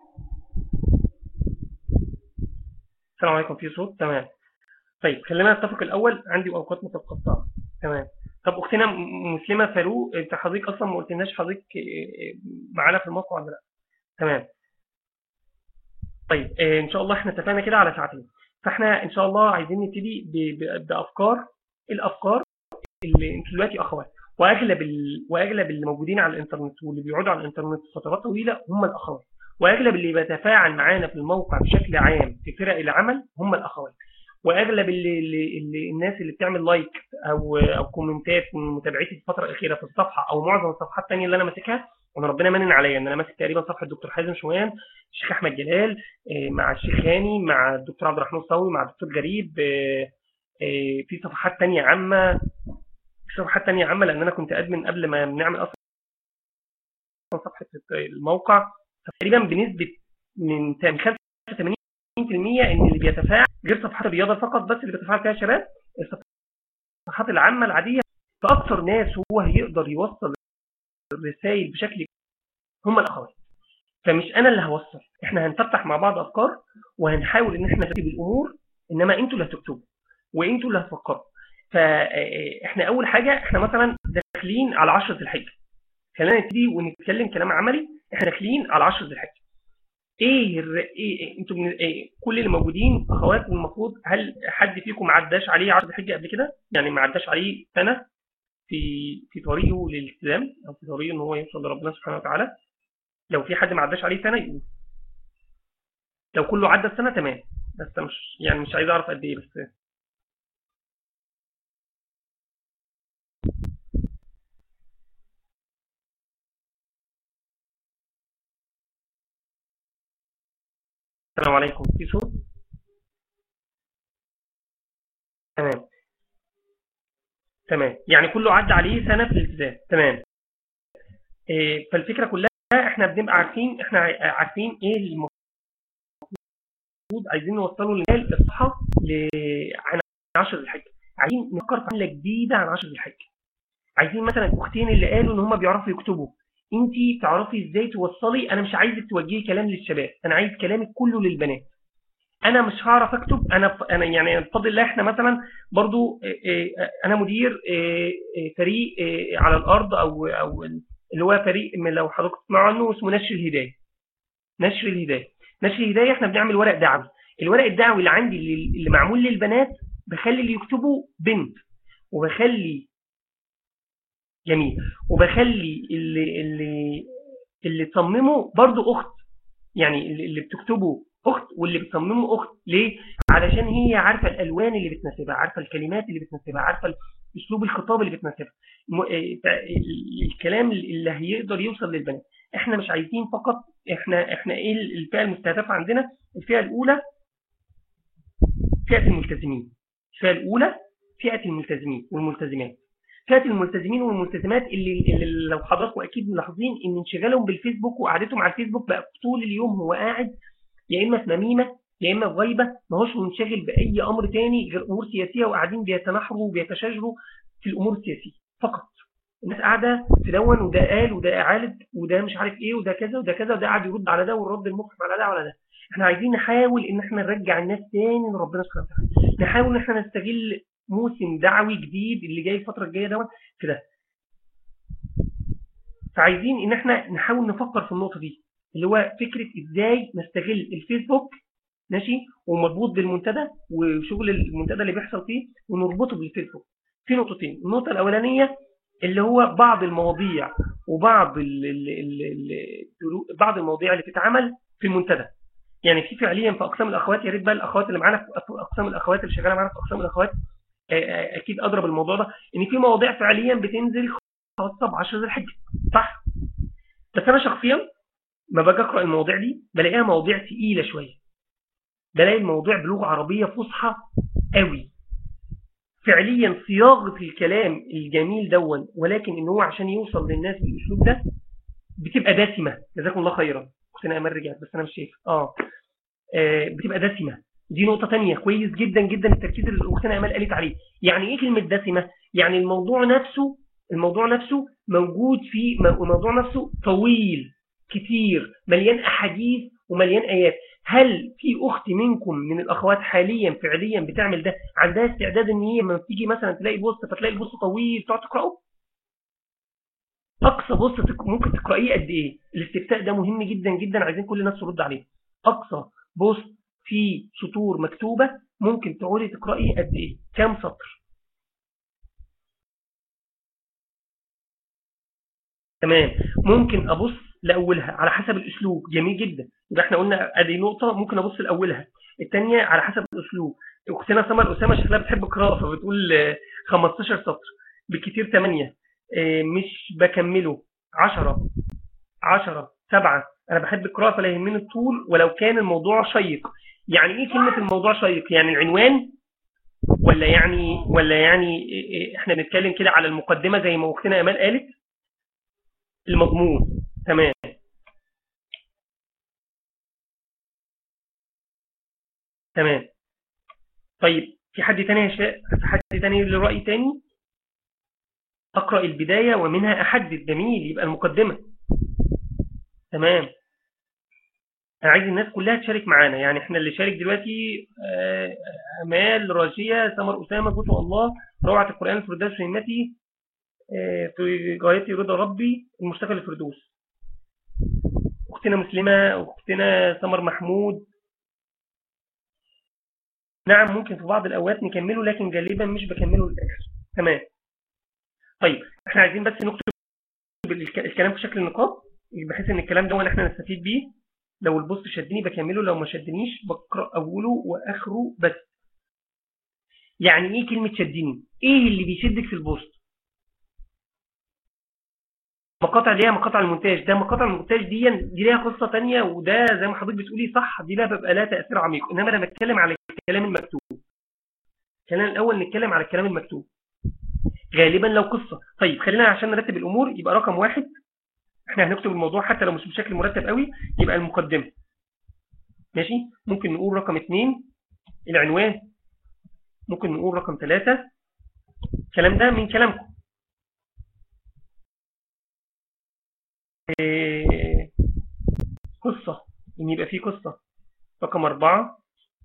السلام عليكم. في صوت؟ تمام. طيب خلينا نتفق الاول. عندي اوقات متقطعه. تمام. طب اختنا م- مسلمه فاروق، انت حضرتك اصلا ما قلتلناش حضرتك آه، آه، معانا في الموقع ولا لا؟ تمام. طيب آه، ان شاء الله احنا اتفقنا كده على ساعتين. فاحنا ان شاء الله عايزين نبتدي ب- ب- بافكار. الافكار اللي انتوا دلوقتي اخوات، واغلب ال... واغلب اللي موجودين على الانترنت واللي بيقعدوا على الانترنت فترات طويله هم الاخوات. واغلب اللي بيتفاعل معانا في الموقع بشكل عام في فرق العمل هم الاخوات. واغلب اللي, اللي, اللي الناس اللي بتعمل لايك او او كومنتات من متابعتي في الفتره الاخيره في الصفحه او معظم الصفحات الثانيه اللي انا ماسكها. وانا ربنا منن عليا ان انا ماسك تقريبا صفحه الدكتور حازم شومان، الشيخ احمد جلال، آه، مع الشيخ هاني، مع الدكتور عبد الرحمن صاوي، مع الدكتور جريب، آه، آه، في صفحات تانية عامة. في صفحات تانية عامة لأن أنا كنت أدمن قبل ما نعمل أصلا صفحة الموقع. تقريبا بنسبة من خمسة وثمانين بالمية إن اللي بيتفاعل غير صفحات الرياضة فقط بس اللي بيتفاعل فيها شباب. الصفحات العامة العادية فأكثر ناس هو هيقدر يوصل الرسائل بشكل هم الأخوات. فمش أنا اللي هوصل، إحنا هنفتح مع بعض أفكار وهنحاول إن إحنا نرتب الأمور، إنما أنتوا اللي هتكتبوا وأنتوا اللي هتفكروا. فإحنا أول حاجة إحنا مثلا داخلين على عشرة الحجة. خلينا نبتدي ونتكلم كلام عملي. احنا داخلين على عشرة ذي الحجه. ايه الر... ايه, إيه انتوا من... إيه كل اللي موجودين اخوات، والمفروض هل حد فيكم ما عداش عليه عشرة ذي الحجه قبل كده؟ يعني ما عداش عليه سنه في في طريقه للالتزام او في طريقه ان هو يوصل لربنا سبحانه وتعالى. لو في حد ما عداش عليه سنه يقول. لو كله عدى السنه تمام. بس مش يعني مش عايز اعرف قد ايه بس. السلام عليكم. في صوت؟ تمام. تمام يعني كله عدى عليه سنه في الالتزام. تمام. إيه فالفكره كلها احنا بنبقى عارفين احنا عارفين ايه المفروض عايزين نوصله للناس الصحة ل... عن عشر ذي الحجة. عايزين نفكر في حملة جديدة عن عشر ذي الحجة. عايزين مثلا الاختين اللي قالوا ان هم بيعرفوا يكتبوا، انت تعرفي ازاي توصلي. انا مش عايزك توجهي كلام للشباب، انا عايز كلامك كله للبنات. انا مش هعرف اكتب. انا انا يعني بفضل الله احنا مثلا برضو إيه، انا مدير إيه، إيه، فريق إيه، على الارض او او اللي هو فريق من لو حضرتك تسمعوا عنه اسمه نشر الهدايه. نشر الهدايه. نشر الهدايه احنا بنعمل ورق دعوي. الورق الدعوي اللي عندي اللي, اللي معمول للبنات بخلي اللي يكتبوا بنت، وبخلي جميل، وبخلي اللي اللي اللي تصممه برضو اخت. يعني اللي اللي بتكتبه اخت واللي بتصممه اخت. ليه؟ علشان هي عارفه الالوان اللي بتناسبها، عارفه الكلمات اللي بتناسبها، عارفه اسلوب الخطاب اللي بتناسبها، م- إيه، ف- ال- الكلام اللي هيقدر يوصل للبنات. احنا مش عايزين فقط. احنا احنا ايه الفئه المستهدفه عندنا؟ الفئه الاولى فئه الملتزمين. الفئه الاولى فئه الملتزمين والملتزمات. فئه الملتزمين والملتزمات اللي, اللي لو حضراتكم اكيد ملاحظين ان انشغالهم بالفيسبوك وقعدتهم على الفيسبوك بقى طول اليوم هو قاعد يا اما في نميمه يا اما في غيبه، ما هوش منشغل باي امر تاني غير امور سياسيه، وقاعدين بيتناحروا وبيتشاجروا في الامور السياسيه فقط. الناس قاعده تدون، وده قال وده عالد وده مش عارف ايه وده كذا وده كذا وده قاعد يرد على ده والرد المقحم على ده وعلى ده. احنا عايزين نحاول ان احنا نرجع الناس تاني لربنا سبحانه وتعالى، نحاول ان احنا نستغل موسم دعوي جديد اللي جاي الفتره الجايه دوت في ده. فعايزين ان احنا نحاول نفكر في النقطه دي، اللي هو فكره ازاي نستغل الفيسبوك ماشي ومربوط بالمنتدى وشغل المنتدى اللي بيحصل فيه ونربطه بالفيسبوك في نقطتين. النقطه الاولانيه اللي هو بعض المواضيع وبعض ال ال ال ال بعض المواضيع اللي بتتعمل في المنتدى. يعني في فعليا في اقسام الاخوات، يا ريت بقى الاخوات اللي معانا في اقسام الاخوات اللي شغاله معانا في اقسام الاخوات اكيد اضرب الموضوع ده، ان في مواضيع فعليا بتنزل خاصه ب عشرة ذي الحجه صح. بس انا شخصيا ما باجي اقرا المواضيع دي بلاقيها مواضيع ثقيله شويه، بلاقي الموضوع بلغه عربيه فصحى قوي فعليا صياغه الكلام الجميل دون، ولكن ان هو عشان يوصل للناس بالاسلوب ده بتبقى دسمه. جزاكم الله خيرا. اختنا امال رجعت بس انا مش شايف اه, آه بتبقى دسمه. دي نقطه ثانيه كويس جدا جدا التركيز اللي اختنا امال قالت عليه. يعني ايه كلمه دسمه؟ يعني الموضوع نفسه الموضوع نفسه موجود فيه، الموضوع نفسه طويل كتير مليان احاديث ومليان ايات. هل في اخت منكم من الاخوات حاليا فعليا بتعمل ده، عندها استعداد ان هي لما تيجي مثلا تلاقي بوست فتلاقي البوست طويل تقعد تقراه؟ اقصى بوست ممكن تقرايه قد ايه؟ الاستفتاء ده مهم جدا جدا، عايزين كل الناس ترد عليه. اقصى بوست فيه سطور مكتوبه ممكن تقعدي تقرايه قد ايه؟ كام سطر؟ تمام. ممكن ابص لاولها على حسب الاسلوب، جميل جدا. يبقى احنا قلنا ادي نقطه ممكن ابص لاولها. الثانيه على حسب الاسلوب. اختنا سمر اسامه شكلها بتحب القراءه فبتقول آه، خمستاشر سطر بالكثير ثمانية، آه، مش بكمله عشرة عشرة سبعة. انا بحب القراءه فلا يهمني الطول ولو كان الموضوع شيق. يعني ايه كلمه الموضوع شيق؟ يعني العنوان ولا يعني ولا يعني إيه- إيه، احنا بنتكلم كده على المقدمه زي ما اختنا امال قالت؟ المضمون. تمام. تمام. طيب في حد تاني يا شاء في حد تاني له رأي تاني؟ أقرأ البداية ومنها أحدد. جميل، يبقى المقدمة. تمام. أنا عايز الناس كلها تشارك معانا، يعني إحنا اللي شارك دلوقتي آه، أمال، راجية، سمر أسامة، فتوى الله، روعة القرآن، الفردوس همتي، آه، في غايتي رضا ربي، المشتكى الفردوس، أختنا مسلمة، أختنا سمر محمود. نعم ممكن في بعض الأوقات نكمله لكن غالبا مش بكمله للآخر. تمام. طيب احنا عايزين بس نكتب الك- الكلام في شكل نقاط بحيث ان الكلام ده احنا نستفيد بيه. لو البوست شدني بكمله، لو ما شدنيش بقرا اوله واخره بس. يعني ايه كلمه شدني؟ ايه اللي بيشدك في البوست؟ مقاطع ليها مقاطع المونتاج، ده مقاطع المونتاج دي دي ليها قصه تانية، وده زي ما حضرتك بتقولي صح، دي لا بيبقى لها تاثير عميق. انما انا بتكلم على الكلام المكتوب. خلينا الاول نتكلم على الكلام المكتوب غالبا لو قصه. طيب خلينا عشان نرتب الامور يبقى رقم واحد احنا هنكتب الموضوع حتى لو مش بشكل مرتب قوي، يبقى المقدمه. ماشي. ممكن نقول رقم اثنين العنوان. ممكن نقول رقم ثلاثة الكلام ده من كلامكم. إيه قصة، إن يبقى فيه قصة. رقم أربعة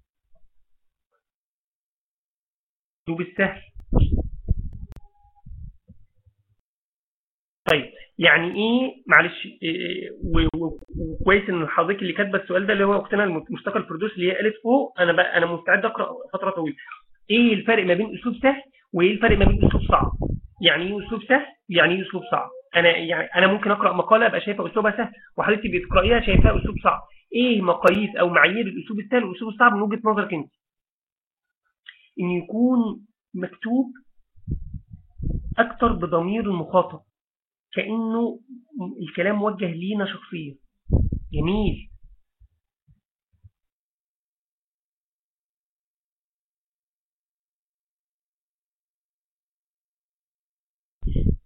دوب السهل. طيب يعني إيه معلش إيه، و- و- وكويس إن حضرتك اللي كاتبة السؤال ده اللي هو أختنا المشتقة الفردوس اللي هي قالت فوق، أنا بقى أنا مستعد أقرأ فترة طويلة. إيه الفرق ما بين أسلوب سهل وإيه الفرق ما بين أسلوب صعب؟ يعني إيه أسلوب سهل؟ يعني إيه أسلوب صعب؟ أنا يعني أنا ممكن أقرأ مقالة أبقى شايفها أسلوبها سهل وحضرتك بتقرأيها شايفاها أسلوب صعب. إيه مقاييس أو معايير الأسلوب السهل والأسلوب الصعب من وجهة نظرك أنت؟ إن يكون مكتوب أكتر بضمير المخاطب، كأنه الكلام موجه لينا شخصيا. جميل.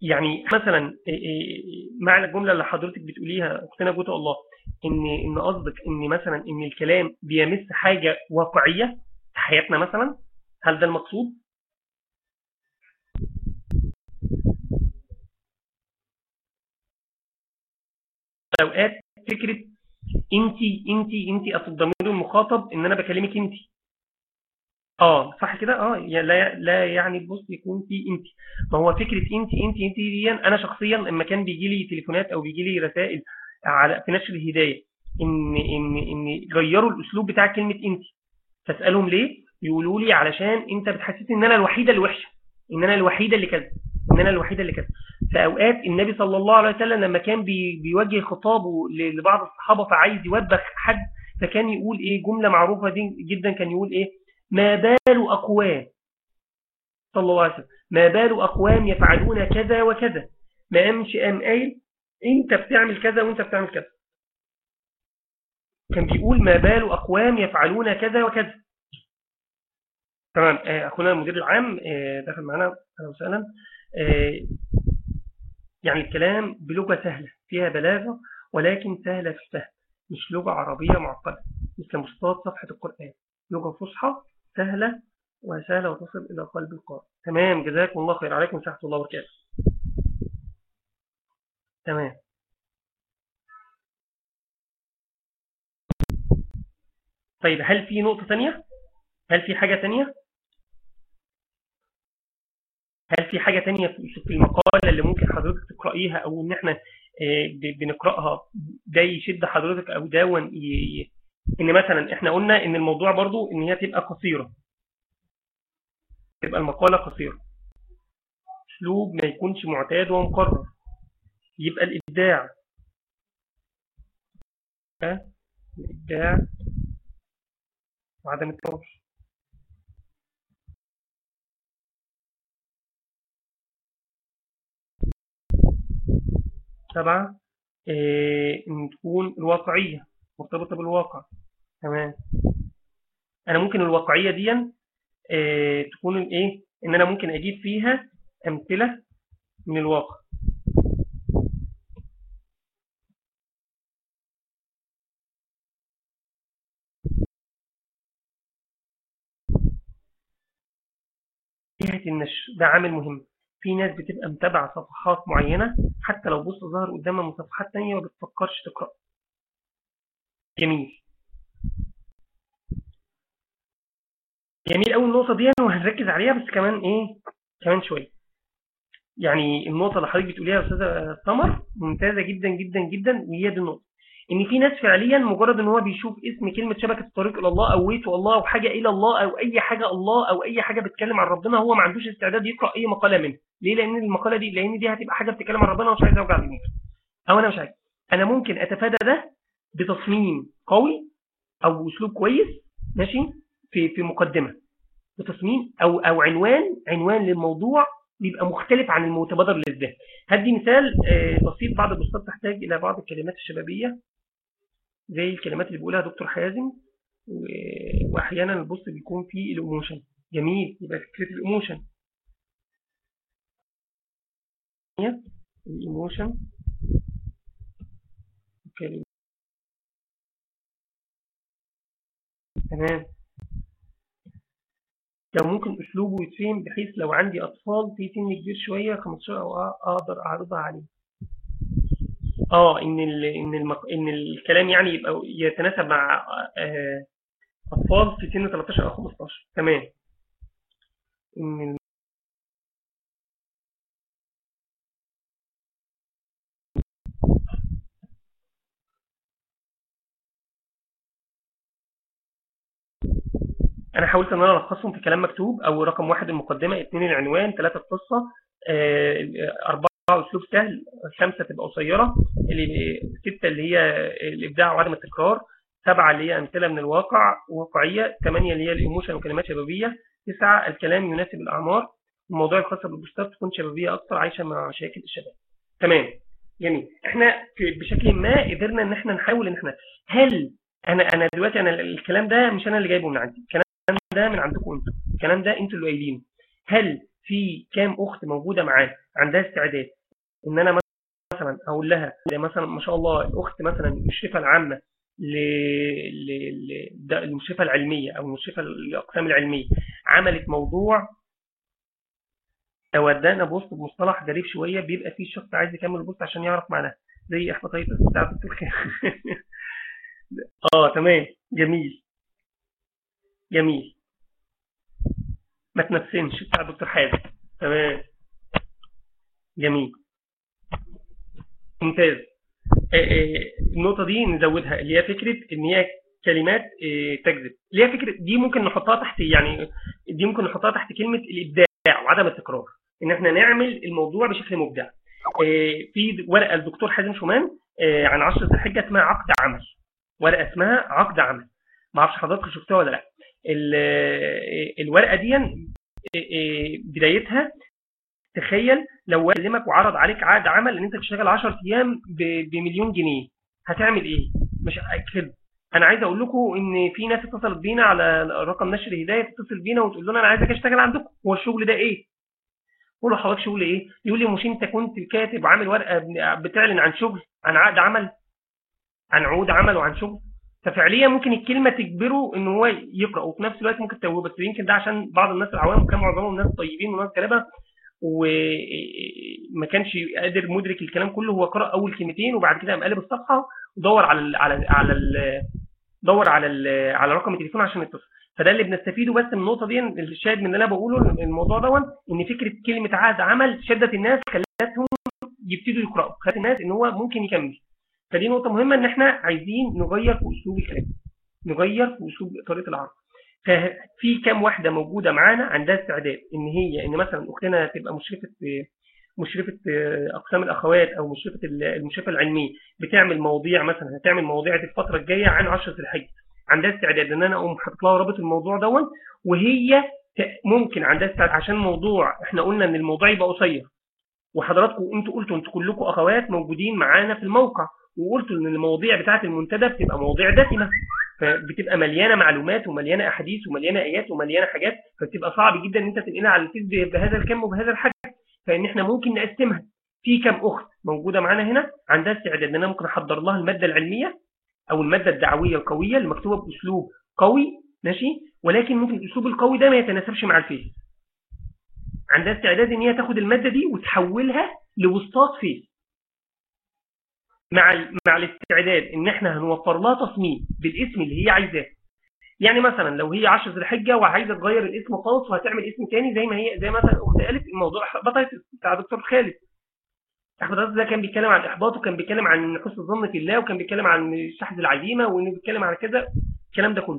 يعني مثلا إيه إيه معنى الجملة اللي حضرتك بتقوليها أختنا جوته الله، إن إن قصدك إن مثلا إن الكلام بيمس حاجة واقعية في حياتنا مثلا، هل ده المقصود؟ أوقات فكرة أنت أنت أنت أصل الضمير المخاطب إن أنا بكلمك أنت. اه صح كده، اه يا- لا لا يعني بص يكون في انت. ما هو فكره انت انت انت دي، انا شخصيا لما كان بيجي لي تليفونات او بيجي لي رسائل على في نشر الهدايه ان ان ان غيروا الاسلوب بتاع كلمه انت، فاسالهم ليه، يقولوا لي علشان انت بتحسسني ان انا الوحيده اللي وحشه، ان انا الوحيده اللي كذا، ان انا الوحيده اللي كذا. فاوقات النبي صلى الله عليه وسلم لما كان بي بيوجه خطابه ل- لبعض الصحابه فعايز يوبخ حد، فكان يقول ايه جمله معروفه دي جدا، كان يقول ايه: ما بال اقوام، صلى الله عليه وسلم، ما بال اقوام يفعلون كذا وكذا، ما قامش قام قايل انت بتعمل كذا وانت بتعمل كذا، كان بيقول ما بال اقوام يفعلون كذا وكذا. تمام. آه، اخونا المدير العام آه، دخل معنا، اهلا وسهلا. آه، يعني الكلام بلغه سهله فيها بلاغه، ولكن سهله في الفهم، مش لغه عربيه معقده مثل مستوى صفحه القران، لغه فصحى سهله وسهله وتصل الى قلب القارئ. تمام، جزاكم الله خير، عليكم ورحمه الله وبركاته. تمام. طيب هل في نقطه ثانيه؟ هل في حاجه ثانيه؟ هل في حاجة تانية في في المقالة اللي ممكن حضرتك تقرأيها، أو إن إحنا آه، ب- بنقرأها، ده يشد حضرتك، أو ده ون- ي- ي- إن مثلا إحنا قلنا إن الموضوع برضو إن هي تبقى قصيرة، تبقى المقالة قصيرة، أسلوب ما يكونش معتاد ومكرر، يبقى الإبداع. ها؟ الإبداع وعدم التوحش. سبعة، آه، إن تكون الواقعية مرتبطة بالواقع. تمام. أنا ممكن الواقعية دي آه، تكون الإيه، إن أنا ممكن أجيب فيها أمثلة من الواقع. جهة النشر ده عامل مهم. في ناس بتبقى متابعة صفحات معينة، حتى لو بص ظهر قدامها من صفحات تانية ما بتفكرش تقرأ. جميل. جميل قوي النقطة دي، وهنركز عليها بس كمان ايه، كمان شوية. يعني النقطة اللي حضرتك بتقوليها يا أستاذة سمر ممتازة جدا جدا جدا، وهي دي النقطة، إن في ناس فعليا مجرد إن هو بيشوف اسم كلمة شبكة الطريق إلى الله أو ويتو الله أو حاجة إلى الله أو أي حاجة الله أو أي حاجة بتتكلم عن ربنا، هو ما عندوش استعداد يقرأ أي مقالة منها. ليه؟ لأن المقالة دي، لأن دي هتبقى حاجة بتتكلم عن ربنا ومش عايز أوجع دماغي، أو أنا مش عايز. أنا ممكن أتفادى ده بتصميم قوي أو أسلوب كويس، ماشي، في في مقدمة، بتصميم او او عنوان عنوان للموضوع بيبقى مختلف عن المتبادر للذهن. هدي مثال آه، بسيط. بعض البوستات تحتاج الى بعض الكلمات الشبابيه زي الكلمات اللي بيقولها دكتور حازم، و- واحيانا البوست بيكون فيه الايموشن. جميل، يبقى فكره الايموشن، الايموشن كلمة. تمام. لو ممكن اسلوبه يتفهم بحيث لو عندي اطفال في سن كبير شويه خمستاشر او أ- اقدر اعرضها عليه. اه ان ال ان المق... ان الكلام يعني يبقى يتناسب مع آه، اطفال في سن تلتاشر او خمستاشر. تمام. ان انا حاولت ان انا الخصهم في كلام مكتوب، او رقم واحد المقدمه، اثنين العنوان، ثلاثه القصه، آه، اربعه اسلوب سهل، خمسه تبقى قصيره، اللي سته اللي هي الابداع وعدم التكرار، سبعه اللي هي امثله من الواقع واقعيه، ثمانيه اللي هي الايموشن وكلمات شبابيه، تسعه الكلام يناسب الاعمار، الموضوع الخاص بالبوستات تكون شبابيه اكثر عايشه مع مشاكل الشباب. تمام. جميل. احنا في بشكل ما قدرنا ان احنا نحاول ان احنا، هل انا انا دلوقتي انا الكلام ده مش انا اللي جايبه من عندي، الكلام ده من عندكم انتوا، الكلام ده انتوا اللي قايلينه. هل في كام اخت موجوده معانا عندها استعداد ان انا مثلا اقول لها مثلا ما شاء الله الاخت مثلا المشرفه العامه للمشرفه العلميه او المشرفه الاقسام العلميه عملت موضوع ودانا بوست بمصطلح غريب شويه، بيبقى فيه الشخص عايز يكمل البوست عشان يعرف معناها، زي احباطيه بتاع الدكتور خير. اه تمام، جميل جميل، ما تنفسنش بتاع الدكتور حازم. تمام جميل ممتاز. النقطة دي نزودها اللي هي فكرة ان هي كلمات تجذب، اللي هي فكرة دي ممكن نحطها تحت، يعني دي ممكن نحطها تحت كلمة الإبداع وعدم التكرار، ان احنا نعمل الموضوع بشكل مبدع. في ورقة الدكتور حازم شومان عن عشرة الحجة اسمها عقد عمل، ورقة اسمها عقد عمل، ما اعرفش حضرتك شفتها ولا لا. الورقة دي بدايتها تخيل لو كلمك وعرض عليك عقد عمل ان انت تشتغل عشرة ايام بمليون جنيه، هتعمل ايه؟ مش كده. انا عايز اقول لكم ان في ناس اتصلت بينا على رقم نشر هدايه، تتصل بينا وتقول لنا انا عايزك اشتغل عندكم، هو الشغل ده ايه؟ قول له حضرتك شغل ايه؟ يقول لي مش انت كنت كاتب وعامل ورقه بتعلن عن شغل، عن عقد عمل، عن عقود عمل وعن شغل. ففعليا ممكن الكلمه تجبره ان هو يقرا، وفي نفس الوقت ممكن تتوه، بس يمكن ده عشان بعض الناس العوام وكان معظمهم ناس طيبين وناس جلبه وما كانش قادر مدرك الكلام كله، هو قرأ اول كلمتين وبعد كده قام قلب الصفحه ودور على ال على ال على ال دور على ال على رقم التليفون عشان يتصل. فده اللي بنستفيده بس من النقطه دي، الشاهد من اللي انا بقوله الموضوع ده ان فكره كلمه عقد عمل شدت الناس، خلتهم يبتدوا يقراوا، خلت الناس ان هو ممكن يكمل. فدي نقطه مهمه ان احنا عايزين نغير في اسلوب الكلام، نغير في اسلوب طريقه العرض. ففي كام واحده موجوده معانا عندها استعداد ان هي ان مثلا اختنا تبقى مشرفه مشرفه اقسام الاخوات او مشرفه المشرفه العلميه، بتعمل مواضيع مثلا هتعمل مواضيع الفتره الجايه عن عشرة الحج، عندها استعداد ان انا اقوم حاطط لها رابط الموضوع دون، وهي ممكن عندها استعداد عشان موضوع احنا قلنا ان الموضوع يبقى قصير، وحضراتكم انتوا قلتوا انتوا كلكم اخوات موجودين معانا في الموقع، وقلتوا ان المواضيع بتاعه المنتدى بتبقى مواضيع دسمه، فبتبقى مليانه معلومات ومليانه احاديث ومليانه ايات ومليانه حاجات، فبتبقى صعب جدا ان انت تنقلها على الفيس بهذا الكم وبهذا الحجم. فان احنا ممكن نقسمها في كم اخت موجوده معانا هنا عندها استعداد ان انا ممكن احضر لها الماده العلميه او الماده الدعويه القويه المكتوبه باسلوب قوي ماشي، ولكن ممكن الاسلوب القوي ده ما يتناسبش مع الفيس، عندها استعداد ان هي تاخد الماده دي وتحولها لوسطات فيس، مع مع الاستعداد ان احنا هنوفر لها تصميم بالاسم اللي هي عايزاه. يعني مثلا لو هي عشرة ذي الحجه وعايزه تغير الاسم خالص وهتعمل اسم ثاني زي ما هي، زي مثلا اخت قالت الموضوع احباطات بتاع دكتور خالد، احباطات ده كان بيتكلم عن الاحباط وكان بيتكلم عن حسن الظن في الله وكان بيتكلم عن شحذ العزيمه وانه بيتكلم عن كذا الكلام ده كله.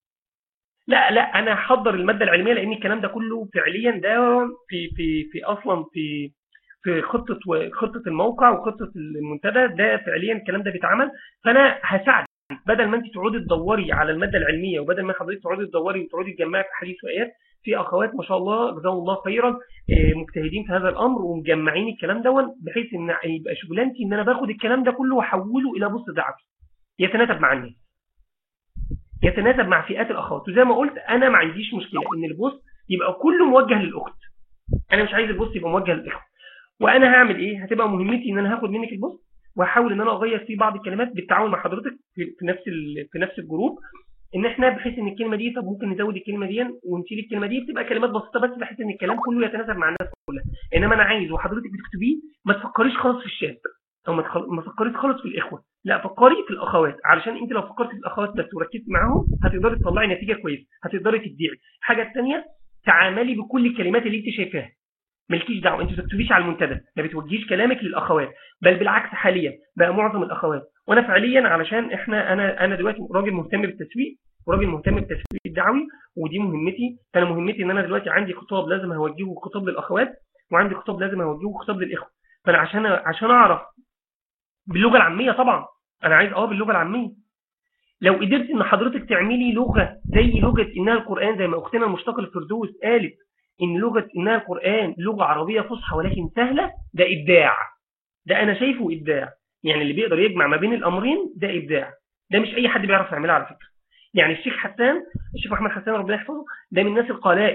لا لا انا هحضر الماده العلميه لان الكلام ده كله فعليا ده في في في اصلا في في خطه خطه الموقع وخطه المنتدى، ده فعليا الكلام ده بيتعمل. فانا هساعدك بدل ما انت تقعدي تدوري على الماده العلميه وبدل ما حضرتك تقعدي تدوري وتقعدي تجمعي في حديث وايات، في اخوات ما شاء الله جزاهم الله خيرا مجتهدين في هذا الامر ومجمعين الكلام ده، بحيث ان يبقى شغلانتي ان انا باخد الكلام ده كله واحوله الى بوست دعوي يتناسب مع الناس، يتناسب مع فئات الاخوات. وزي ما قلت انا ما عنديش مشكله ان البوست يبقى كله موجه للاخت، انا مش عايز البوست يبقى موجه للاخوه. وانا هعمل ايه؟ هتبقى مهمتي ان انا هاخد منك البوست وهحاول ان انا اغير فيه بعض الكلمات بالتعاون مع حضرتك في نفس في نفس الجروب، ان احنا بحيث ان الكلمه دي طب ممكن نزود الكلمه دي ونشيل الكلمه دي، بتبقى كلمات بسيطه بس بحيث ان الكلام كله يتناسب مع الناس كلها. انما انا عايز وحضرتك بتكتبيه ما تفكريش خالص في الشاب او ما تفكريش خالص في الاخوه، لا فكري في الاخوات، علشان انت لو فكرتي في الاخوات بس وركزتي معاهم هتقدري تطلعي نتيجه كويسه، هتقدري تبدعي. الحاجه الثانيه تعاملي بكل الكلمات اللي انت شايفاها، مالكيش دعوه، انت ما تكتبيش على المنتدى، ما بتوجهيش كلامك للاخوات، بل بالعكس حاليا بقى معظم الاخوات، وانا فعليا علشان احنا انا انا دلوقتي راجل مهتم بالتسويق وراجل مهتم بالتسويق الدعوي ودي مهمتي، فانا مهمتي ان انا دلوقتي عندي خطاب لازم اوجهه خطاب للاخوات وعندي خطاب لازم اوجهه خطاب للاخوه. فانا عشان عشان اعرف باللغه العاميه، طبعا انا عايز اه باللغه العاميه. لو قدرت ان حضرتك تعملي لغه زي لغه انها القران زي ما اختنا المشتاقه الفردوس قالت ان لغه انها القران لغه عربيه فصحى ولكن سهله، ده ابداع، ده انا شايفه ابداع. يعني اللي بيقدر يجمع ما بين الامرين ده ابداع، ده مش اي حد بيعرف يعملها على فكره. يعني الشيخ حسان الشيخ احمد حسان ربنا يحفظه ده من الناس القلائل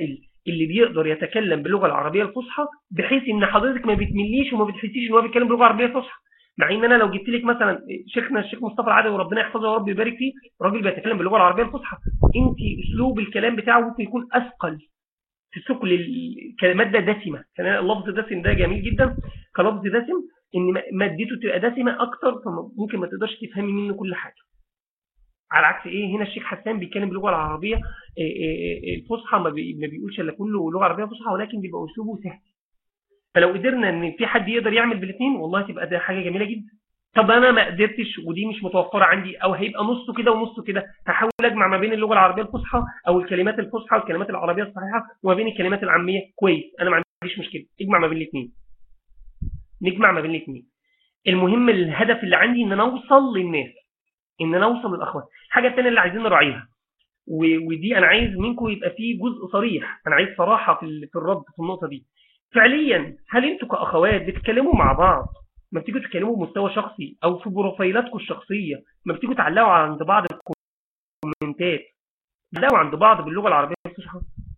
اللي بيقدر يتكلم باللغه العربيه الفصحى، بحيث ان حضرتك ما بتمليش وما بتحسيش ان هو بيتكلم باللغه العربيه الفصحى. مع ان انا لو جبت لك مثلا شيخنا الشيخ مصطفى العدوي وربنا يحفظه ورب يبارك فيه، راجل بيتكلم باللغه العربيه الفصحى، انت اسلوب الكلام بتاعه ممكن يكون اثقل في ثقل الكلمات، ده دسمه، كان اللفظ دسم ده جميل جدا كلفظ دسم، ان مادته تبقى دسمه اكتر، فممكن ما تقدرش تفهمي منه كل حاجه. على عكس ايه، هنا الشيخ حسان بيتكلم باللغه العربيه الفصحى، ما بيقولش الا كله لغه عربيه فصحى، ولكن بيبقى اسلوبه سهل. فلو قدرنا ان في حد يقدر يعمل بالاثنين، والله تبقى ده حاجه جميله جدا. طب انا ما قدرتش ودي مش متوفره عندي، او هيبقى نصه كده ونصه كده، هحاول اجمع ما بين اللغه العربيه الفصحى او الكلمات الفصحى والكلمات العربيه الصحيحه وما بين الكلمات العاميه. كويس، انا ما عنديش مشكله، اجمع ما بين الاثنين، نجمع ما بين الاثنين. المهم الهدف اللي عندي ان انا اوصل للناس، ان انا اوصل للاخوات. الحاجه الثانيه اللي عايزين نراعيها، ودي انا عايز منكم يبقى فيه جزء صريح، انا عايز صراحه في في الرد في النقطه دي. فعليا هل انتوا كاخوات بتتكلموا مع بعض، ما بتيجوا تتكلموا بمستوى شخصي او في بروفايلاتكم الشخصيه، ما بتيجوا تعلقوا عند بعض الكومنتات، تعلقوا عند بعض باللغه العربيه الفصحى؟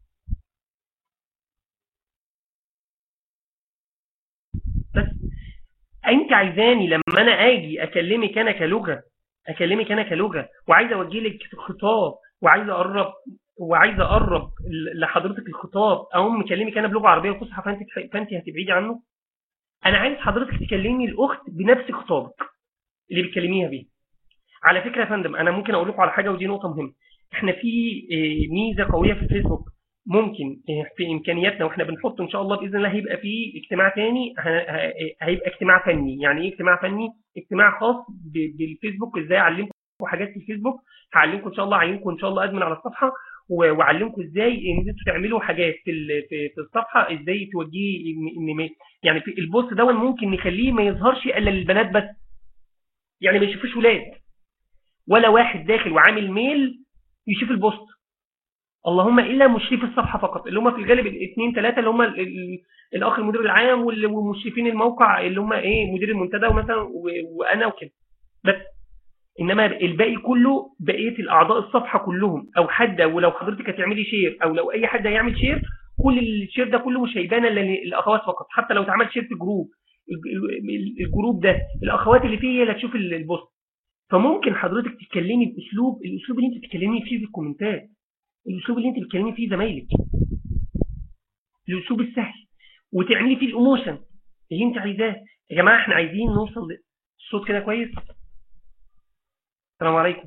بس انت عايزاني لما انا اجي اكلمك انا كلغه، اكلمك انا كلغه وعايز اوجه لك خطاب، وعايز اقرب وعايز اقرب لحضرتك الخطاب، او مكلمك انا بلغه عربيه فصحى، فانت فانت هتبعدي عنه. انا عايز حضرتك تكلمني الاخت بنفس خطابك اللي بتكلميها بيه. على فكره يا فندم، انا ممكن اقول لكم على حاجه، ودي نقطه مهمه. احنا في ميزه قويه في الفيسبوك، ممكن في امكانياتنا واحنا بنحط ان شاء الله باذن الله، هيبقى في اجتماع تاني، هيبقى اجتماع فني. يعني ايه اجتماع فني؟ اجتماع خاص بالفيسبوك، ازاي اعلمكم حاجات في الفيسبوك، هعلمكم ان شاء الله، هعينكم ان شاء الله ادمن على الصفحه، واعلمكم ازاي ان انتوا تعملوا حاجات في في الصفحه، ازاي توجهي ان يعني في البوست ده ممكن نخليه ما يظهرش الا للبنات بس، يعني ما يشوفوش ولاد، ولا واحد داخل وعامل ميل يشوف البوست، اللهم الا مشرف الصفحه فقط، اللي هم في الغالب الاثنين ثلاثه، اللي هم الاخ المدير العام ومشرفين الموقع اللي هم ايه مدير المنتدى مثلا وانا وكده بس. انما الباقي كله بقيه الاعضاء الصفحه كلهم، او حد، ولو حضرتك هتعملي شير او لو اي حد هيعمل شير، كل الشير ده كله مش هيبان الا للاخوات فقط. حتى لو اتعمل شير في جروب، الجروب ده الاخوات اللي فيه هي اللي هتشوف البوست. فممكن حضرتك تتكلمي باسلوب الاسلوب اللي انت بتتكلمي فيه في الكومنتات، الاسلوب اللي انت بتتكلمي فيه زمايلك، الاسلوب السهل، وتعملي فيه الايموشن اللي انت عايزاه. يا جماعه احنا عايزين نوصل الصوت كده كويس. السلام عليكم.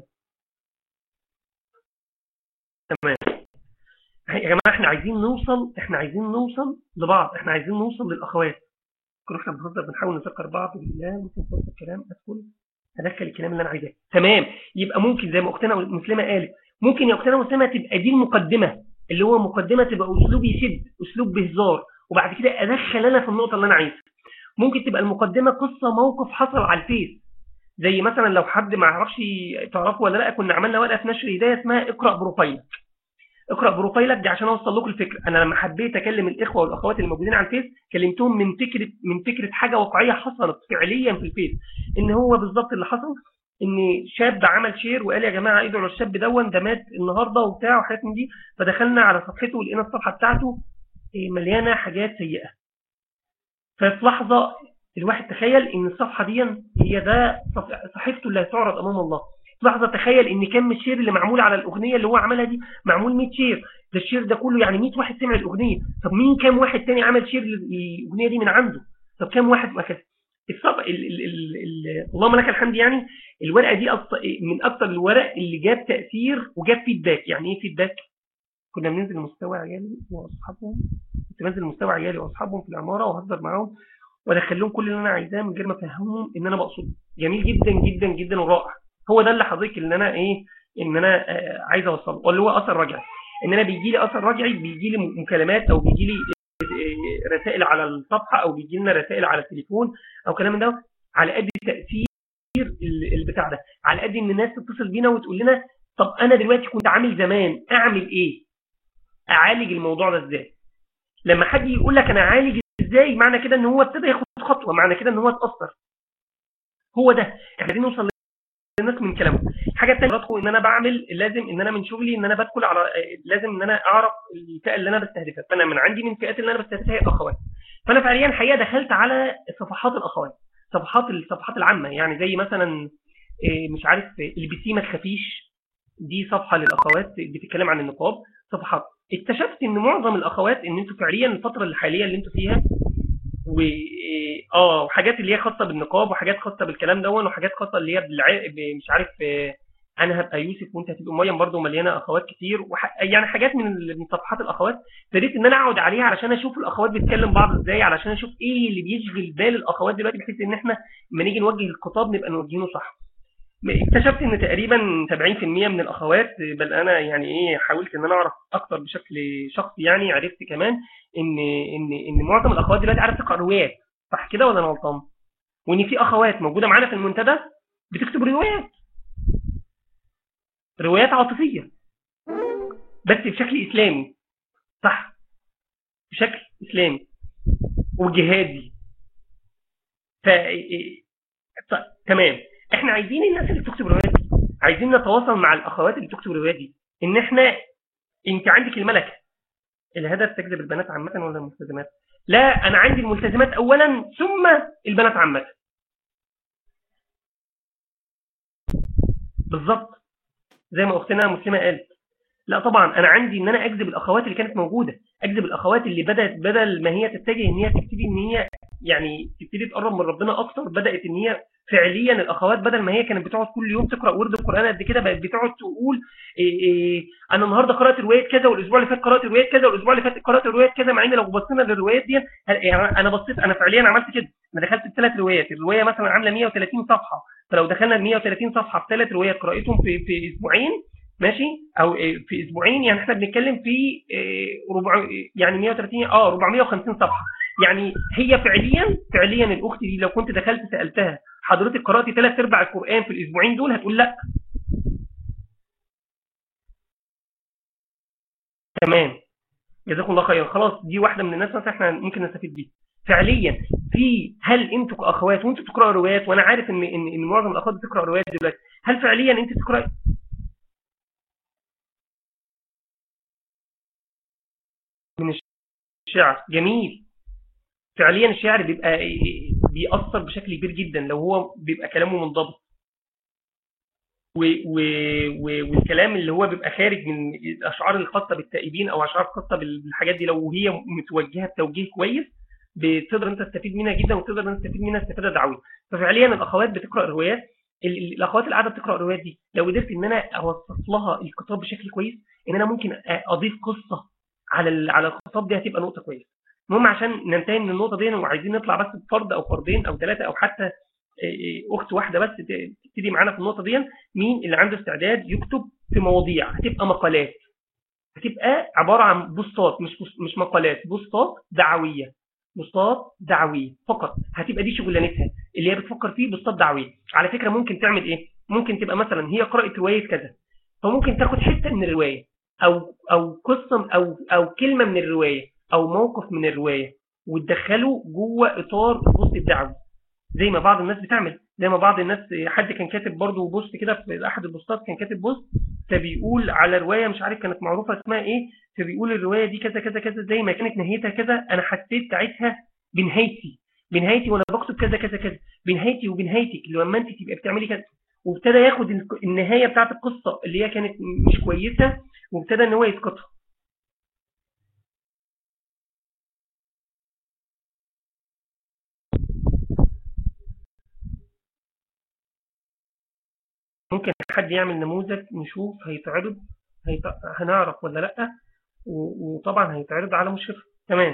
تمام يا جماعه، احنا عايزين نوصل احنا عايزين نوصل لبعض، احنا عايزين نوصل للاخوات. كنا احنا بنهزر بنحاول نذكر بعض بالله، ممكن فرصه الكلام ادخل هدخل الكلام اللي انا عايزاه. تمام، يبقى ممكن زي ما اختنا مسلمه قالت، ممكن يا اختنا مسلمه تبقى دي المقدمه، اللي هو مقدمه تبقى اسلوب يشد، اسلوب بهزار، وبعد كده ادخل انا في النقطه اللي انا عايزها. ممكن تبقى المقدمه قصه موقف حصل على الفيس، زي مثلا لو حد ما يعرفش تعرفه ولا لا، كنا عملنا ورقه في نشر هدايه اسمها اقرا بروفايلك. اقرا بروفايلك دي عشان اوصل لكم الفكره. انا لما حبيت اكلم الاخوه والاخوات اللي موجودين على الفيس، كلمتهم من فكره من فكره حاجه واقعيه حصلت فعليا في الفيس، ان هو بالظبط اللي حصل ان شاب عمل شير وقال يا جماعه ادعوا للشاب دون، ده مات النهارده وبتاع وحاجات من دي. فدخلنا على صفحته ولقينا الصفحه بتاعته مليانه حاجات سيئه. ففي لحظه الواحد تخيل ان الصفحه دي هي ده صحيفته اللي هتعرض امام الله. في لحظه تخيل ان كم الشير اللي معمول على الاغنيه اللي هو عملها دي معمول مية شير، ده الشير ده كله يعني مية واحد سمع الاغنيه. طب مين كام واحد تاني عمل شير للاغنيه دي من عنده؟ طب كام واحد وهكذا. الصفحه اللهم لك الحمد، يعني الورقه دي من اكثر الورق اللي جاب تاثير وجاب فيدباك. يعني ايه فيدباك؟ كنا بننزل مستوى عيالي واصحابهم، كنت بنزل مستوى عيالي واصحابهم في العماره واهزر معاهم وادخل لهم كل اللي انا عايزاه من غير ما افهمهم ان انا بقصد. جميل جدا جدا جدا ورائع. هو ده اللي حضرتك اللي انا ايه ان انا آه عايز اوصله، واللي هو اثر رجعي. ان انا بيجي لي اثر رجعي، بيجي لي مكالمات او بيجي لي رسائل على الصفحه او بيجي لنا رسائل على التليفون او كلام من ده، على قد تاثير البتاع ده، على قد ان الناس تتصل بينا وتقول لنا طب انا دلوقتي كنت عامل زمان اعمل ايه؟ اعالج الموضوع ده ازاي؟ لما حد يقول لك انا اعالج ازاي، معنى كده ان هو ابتدى ياخد خطوه، معنى كده ان هو اتاثر. هو ده احنا عايزين نوصل الناس من كلامهم. الحاجه الثانيه ان انا بعمل لازم ان انا من شغلي ان انا بدخل على لازم ان انا اعرف الفئه اللي انا بستهدفها. فانا من عندي من الفئات اللي انا بستهدفها هي الاخوات. فانا فعليا حقيقه دخلت على صفحات الاخوات، صفحات الصفحات العامه، يعني زي مثلا مش عارف البسي ما تخافيش، دي صفحه للاخوات بتتكلم عن النقاب. صفحات اكتشفت ان معظم الاخوات ان انتوا فعليا الفتره الحاليه اللي انتوا فيها و اه حاجات اللي هي خاصه بالنقاب وحاجات خاصه بالكلام دون وحاجات خاصه اللي هي بالع... مش عارف انا هبقى يوسف وانت هتبقى مريم برده مليانه اخوات كتير وح... يعني حاجات من من صفحات الاخوات. ابتديت ان انا اقعد عليها علشان اشوف الاخوات بتتكلم بعض ازاي، علشان اشوف ايه اللي بيشغل بال الاخوات دلوقتي، بحيث ان احنا لما نيجي نوجه الخطاب نبقى نوجهه صح. اكتشفت ان تقريبا سبعين في المية من الاخوات، بل انا يعني ايه حاولت ان انا اعرف اكتر بشكل شخصي، يعني عرفت كمان ان ان ان معظم الاخوات دلوقتي عارفه تقرا روايات، صح كده ولا انا غلطان؟ وان في اخوات موجوده معانا في المنتدى بتكتب روايات روايات عاطفيه بس بشكل اسلامي، صح، بشكل اسلامي وجهادي. ف تمام، احنا عايزين الناس اللي بتكتب روايات دي، عايزين نتواصل مع الاخوات اللي بتكتب روايات دي، ان احنا انت عندك الملكه. الهدف تجذب البنات عامه ولا الملتزمات؟ لا، انا عندي الملتزمات اولا ثم البنات عامه. بالظبط زي ما اختنا مسلمه قالت. لا طبعا انا عندي ان انا اجذب الاخوات اللي كانت موجوده، اجذب الاخوات اللي بدات بدل ما هي تتجه ان هي تبتدي ان هي يعني تبتدي تقرب من ربنا اكتر، بدات ان هي فعليا الاخوات بدل ما هي كانت بتقعد كل يوم تقرا ورد القران قد كده، بقت بتقعد تقول إيه إيه انا النهارده قرات روايه كذا والاسبوع اللي فات قرات روايه كذا والاسبوع اللي فات قرات روايه كذا. مع ان لو بصينا للروايات دي يعني انا بصيت انا فعليا عملت كده، انا دخلت في ثلاث روايات، الروايه مثلا عامله مية وثلاثين صفحه، فلو دخلنا ال مية وثلاثين صفحه في ثلاث روايات قراتهم في في اسبوعين ماشي، او في اسبوعين، يعني احنا بنتكلم في ربع يعني مية وثلاثين اه اربعمية وخمسين صفحه. يعني هي فعليا فعليا الاخت دي لو كنت دخلت سالتها حضرتك قراتي ثلاث ارباع القران في الاسبوعين دول هتقول لا. تمام، جزاكم الله خيرا. خلاص دي واحده من الناس مثلا احنا ممكن نستفيد بيها فعليا. في هل انتوا كاخوات وانتوا بتقراوا روايات، وانا عارف ان ان, إن معظم الاخوات بتقرا روايات دلوقتي، هل فعليا انت بتقراي من الشعر؟ جميل. فعليا الشعر بيبقى بيأثر بشكل كبير جدا لو هو بيبقى كلامه منضبط، و و و والكلام اللي هو بيبقى خارج من الاشعار الخاصه بالتائبين او اشعار خاصه بالحاجات دي لو هي متوجهه بتوجيه كويس بتقدر انت تستفيد منها جدا، وتقدر انت تستفيد منها استفاده دعويه. ففعليا الاخوات بتقرا روايات، الاخوات اللي قاعده بتقرا الروايات دي لو قدرت ان انا اوصف لها الخطاب بشكل كويس، ان انا ممكن اضيف قصه على على الخطاب دي، هتبقى نقطه كويسه. المهم عشان ننتهي من النقطه دي وعايزين نطلع بس بفرد او فردين او ثلاثه او حتى اخت واحده بس تبتدي معانا في النقطه دي. مين اللي عنده استعداد يكتب في مواضيع هتبقى مقالات، هتبقى عباره عن بوستات، مش مش مقالات، بوستات دعويه، بوستات دعويه فقط، هتبقى دي شغلانتها اللي هي بتفكر فيه، بوستات دعويه. على فكره ممكن تعمل ايه؟ ممكن تبقى مثلا هي قرات روايه كذا، فممكن تاخد حته من الروايه او او قصه او او كلمه من الروايه او موقف من الروايه وتدخله جوه اطار البوست الدعوي، زي ما بعض الناس بتعمل. زي ما بعض الناس، حد كان كاتب برضه بوست كده في احد البوستات، كان كاتب بوست فبيقول على روايه مش عارف كانت معروفه اسمها ايه، فبيقول الروايه دي كذا كذا كذا، زي ما كانت نهايتها كذا انا حسيت ساعتها بنهايتي بنهايتي وانا بكتب كذا كذا كذا، بنهايتي وبنهايتك لما انت تبقى بتعملي كذا. وابتدى ياخد النهايه بتاعت القصه اللي هي كانت مش كويسه وابتدى ان هو يسقطها. ممكن حد يعمل نموذج نشوف هيتعرض هيت... هنعرف ولا لا، وطبعا هيتعرض على مشرف. تمام.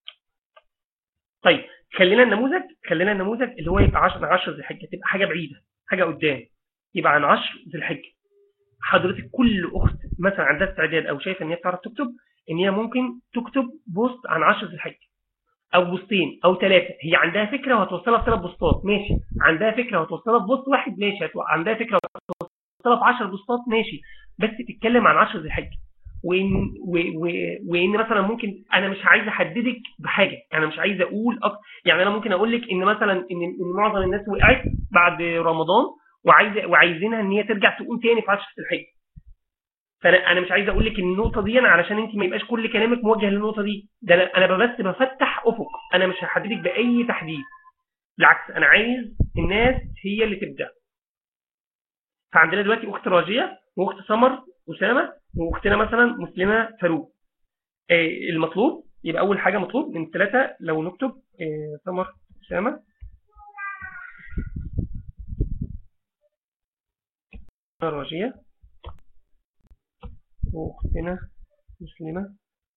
طيب خلينا النموذج خلينا النموذج اللي هو يبقى عشرة ذي الحجه، تبقى حاجه بعيده، حاجه قدام، يبقى عن عشرة ذي الحجه. حضرتك كل اخت مثلا عندها استعداد او شايفه ان هي بتعرف تكتب، ان هي ممكن تكتب بوست عن عشرة ذي الحجه او بوستين او ثلاثه. هي عندها فكره وهتوصلها في ثلاث بوستات ماشي، عندها فكره وهتوصلها في بوست واحد ماشي، عندها فكره وهتوصلها في عشرة بوستات ماشي، بس تتكلم عن عشرة ذي الحجه. وان وان مثلا ممكن انا مش عايز احددك بحاجه، انا مش عايز اقول أكتر. يعني انا ممكن اقول لك ان مثلا ان ان معظم الناس وقعت بعد رمضان وعايزه وعايزينها ان هي ترجع تقوم تاني في عشرة الحج. فانا انا مش عايز اقول لك النقطه دي علشان انت ما يبقاش كل كلامك موجه للنقطه دي، ده انا بس بفتح افق، انا مش هحددك باي تحديد، بالعكس انا عايز الناس هي اللي تبدا. فعندنا دلوقتي اخت راجيه واخت سمر اسامه واختنا مثلا مسلمه فاروق. آه المطلوب يبقى اول حاجه مطلوب من ثلاثه، لو نكتب آه سمر اسامه راجيه واختنا مسلمه،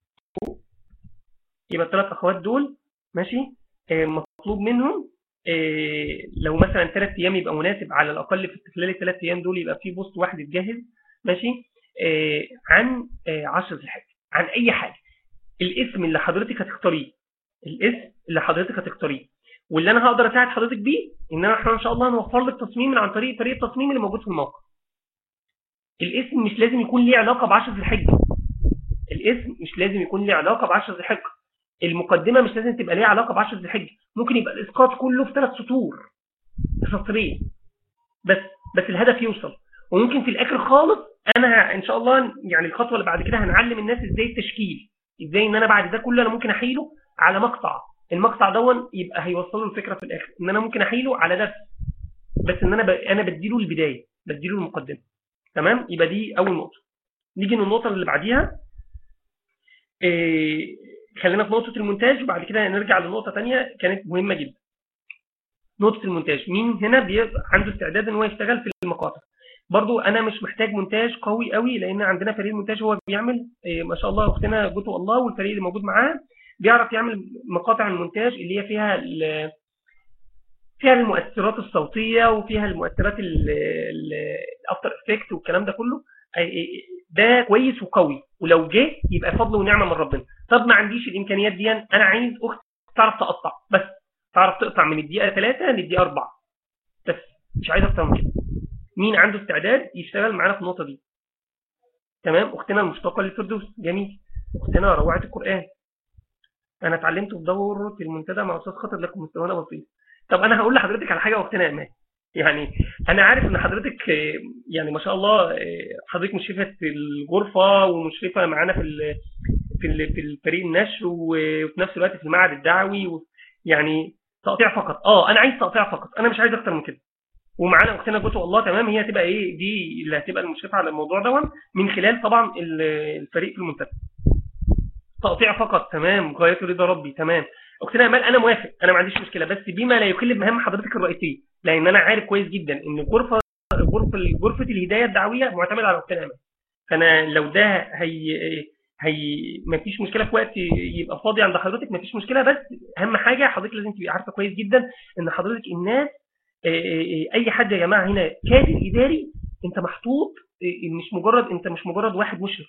يبقى الثلاث اخوات دول ماشي. آه مطلوب منهم آه لو مثلا ثلاث ايام يبقى مناسب، على الاقل في خلال الثلاث ايام دول يبقى في بوست واحد يتجهز ماشي آه عن آه عشرة الحج، عن اي حاجه. الاسم اللي حضرتك هتختاريه، الاسم اللي حضرتك هتختاريه واللي انا هقدر اساعد حضرتك بيه ان احنا ان شاء الله هنوفر لك تصميم عن طريق فريق التصميم اللي موجود في الموقع. الاسم مش لازم يكون ليه علاقه بعشرة الحج، الاسم مش لازم يكون ليه علاقه بعشرة الحج، المقدمه مش لازم تبقى ليها علاقه بعشرة الحج، ممكن يبقى الاسقاط كله في ثلاث سطور، في سطرين بس، بس الهدف يوصل. وممكن في الاخر خالص انا ان شاء الله يعني الخطوه اللي بعد كده هنعلم الناس ازاي التشكيل، ازاي ان انا بعد ده كله انا ممكن احيله على مقطع، المقطع دون يبقى هيوصله الفكره في الاخر ان انا ممكن احيله على درس، بس ان انا ب... انا بديله البدايه، بديله المقدمه. تمام، يبقى دي اول نقطه. نيجي للنقطه اللي بعديها، إيه... خلينا في نقطه المونتاج وبعد كده نرجع لنقطه ثانيه كانت مهمه جدا. نقطه المونتاج، مين هنا بيبقى عنده استعداد ان هو يشتغل في المقاطع؟ برضو انا مش محتاج مونتاج قوي قوي، لان عندنا فريق المونتاج هو بيعمل إيه ما شاء الله، اختنا جوتو الله والفريق اللي موجود معاه بيعرف يعمل مقاطع المونتاج اللي هي فيها فيها المؤثرات الصوتيه وفيها المؤثرات الافتر افكت والكلام ده كله، ده كويس وقوي، ولو جه يبقى فضل ونعمه من ربنا. طب ما عنديش الامكانيات دي، انا عايز اخت تعرف تقطع، بس تعرف تقطع من الدقيقه ثلاثة للدقيقه أربعة بس، مش عايز اكتر من كده. مين عنده استعداد يشتغل معانا في النقطه دي؟ تمام، اختنا المشتاقه للفردوس، جميل. اختنا روعه القران، انا اتعلمت في دوره المنتدى مع استاذ خاطر لكم مستوانا بسيط. طب انا هقول لحضرتك على حاجه اختنا ايمان، يعني انا عارف ان حضرتك يعني ما شاء الله حضرتك مشرفه الغرفه ومشرفه معانا في ال في ال في الفريق النشر وفي نفس الوقت في المعهد الدعوي، يعني تقطيع فقط. اه انا عايز تقطيع فقط، انا مش عايز اكتر من كده. ومعانا اختنا جوتو الله، تمام، هي هتبقى ايه دي اللي هتبقى المشرفه على الموضوع ده من خلال طبعا الفريق في المنتدى. تقطيع فقط، تمام، غايه رضا ربي، تمام. اختنا امال انا موافق، انا ما عنديش مشكله، بس بما لا يخل بمهام حضرتك الرئيسيه، لان انا عارف كويس جدا ان غرفه غرفه غرفه الهدايه الدعويه معتمده على اختنا امال. فانا لو ده هي هي ما فيش مشكله في وقت يبقى فاضي عند حضرتك، ما فيش مشكله، بس اهم حاجه حضرتك لازم تبقي عارفه كويس جدا ان حضرتك الناس اي حد يا جماعه هنا كادر اداري، انت محطوط، مش مجرد انت مش مجرد واحد مشرف.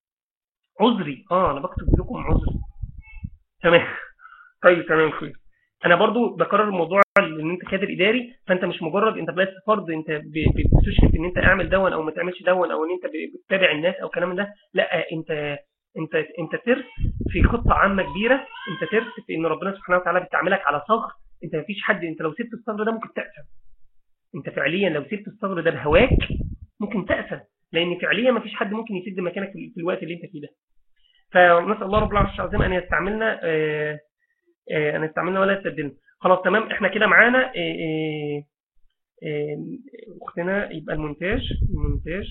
عذري، اه انا بكتب لكم عذري، تمام. طيب تمام خير. انا برضو بكرر الموضوع ان انت كادر اداري، فانت مش مجرد انت بس فرد انت بتشرف ان انت اعمل دون او ما تعملش دون او ان انت بتتابع الناس او الكلام ده، لا، انت انت انت ترس في خطه عامه كبيره، انت ترس في ان ربنا سبحانه وتعالى بيستعملك على ثغر، انت مفيش حد، انت لو سبت الثغر ده ممكن تأسف، انت فعليا لو سبت الثغر ده بهواك ممكن تأسف، لان فعليا مفيش حد ممكن يسد مكانك في الوقت اللي انت فيه ده. فنسال الله رب العرش العظيم ان يستعملنا آه آه ان يستعملنا ولا يستبدلنا. خلاص تمام، احنا كده معانا آه آه اختنا، يبقى المونتاج المونتاج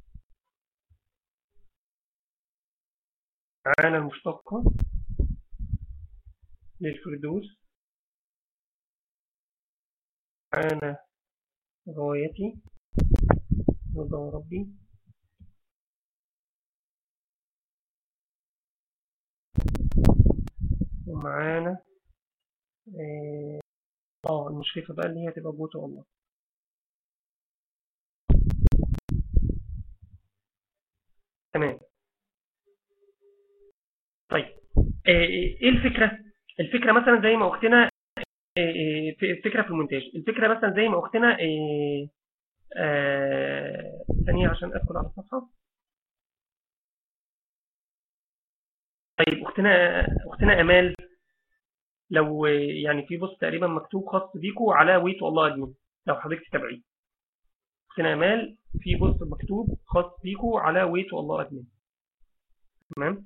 معانا المشتقه للفردوس، معانا غايتي رضا ربي، ومعانا اه, آه المشرفه بقى اللي هي هتبقى جوتو الله. تمام. طيب ايه الفكره؟ الفكره مثلا زي ما اختنا الفكره في المونتاج، الفكره مثلا زي ما اختنا ثانيه عشان ادخل على الصفحه. طيب اختنا اختنا امال، لو يعني في بوست تقريبا مكتوب خاص بيكم على ويتو الله ادمن، لو حضرتك تتابعيه. اختنا امال في بوست مكتوب خاص بيكو على ويت والله ادمن. تمام.